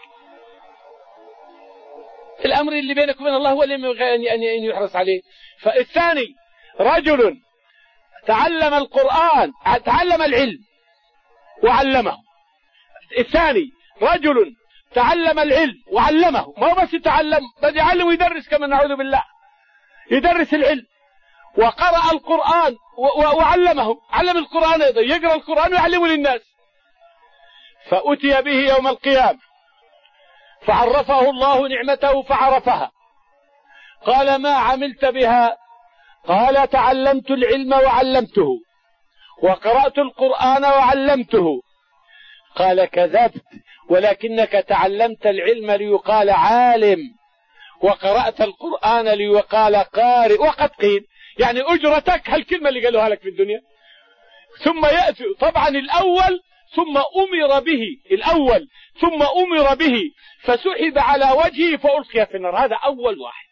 الأمر اللي بينك وبين الله هو اللي أن يحرص عليه. فالثاني رجل تعلم القرآن، تعلم العلم وعلمه. الثاني رجل تعلم العلم وعلمه، ما بس يتعلم بل يعلم ويدرس كما، نعوذ بالله، يدرس العلم وقرأ القرآن وعلمه، علم القرآن أيضا، يقرأ القرآن ويعلمه للناس. فأتي به يوم القيامة فعرفه الله نعمته فعرفها، قال ما عملت بها؟ قال تعلمت العلم وعلمته وقرأت القرآن وعلمته. قال كذبت، ولكنك تعلمت العلم ليقال عالم وقرأت القرآن ليقال قارئ. وقد قيل يعني أجرتك هالكلمة اللي قالوها لك في الدنيا. ثم يأتي طبعا الأول ثم أمر به، الأول ثم أمر به فسحب على وجهه فألقي في النار، هذا أول واحد.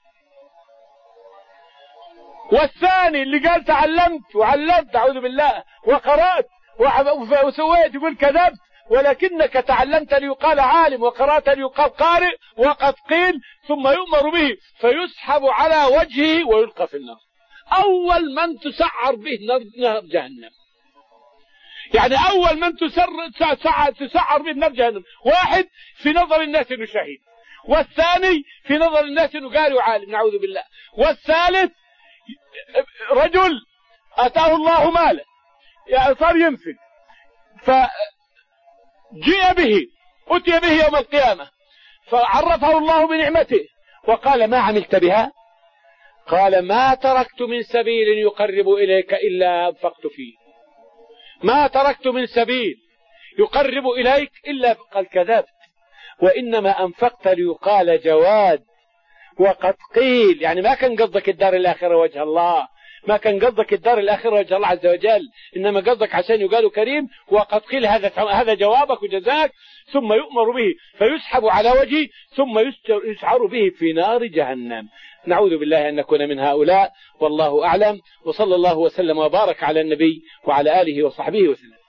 والثاني اللي قال تعلمت وعلمت، أعوذ بالله، وقرأت وسويت، يقول كذبت، ولكنك تعلمت ليقال عالم وقرأت ليقال قارئ. وقد قيل ثم يؤمر به فيسحب على وجهه ويلقى في النار. أول من تسعر به نار جهنم، يعني أول من تسر تسعر به نار جهنم، واحد في نظر الناس إنه شهيد، والثاني في نظر الناس إنه قارئ وعالم، نعوذ بالله، والثالث رجل أتاه الله مالا يعني صار ينفق، فجيء به أتي به يوم القيامة فعرفه الله بنعمته وقال ما عملت بها؟ قال ما تركت من سبيل يقرب إليك إلا أنفقت فيه، ما تركت من سبيل يقرب إليك إلا. قال كذبت، وإنما أنفقت ليقال جواد. وقد قيل يعني ما كان قصدك الدار الآخرة وجه الله، ما كان قصدك الدار الآخرة وجه الله عز وجل، إنما قصدك عشان يقالوا كريم. وقد قيل هذا هذا جوابك وجزاك. ثم يؤمر به فيسحب على وجهه ثم يسعر به في نار جهنم. نعوذ بالله أن نكون من هؤلاء، والله أعلم. وصلى الله وسلم وبارك على النبي وعلى آله وصحبه وسلم.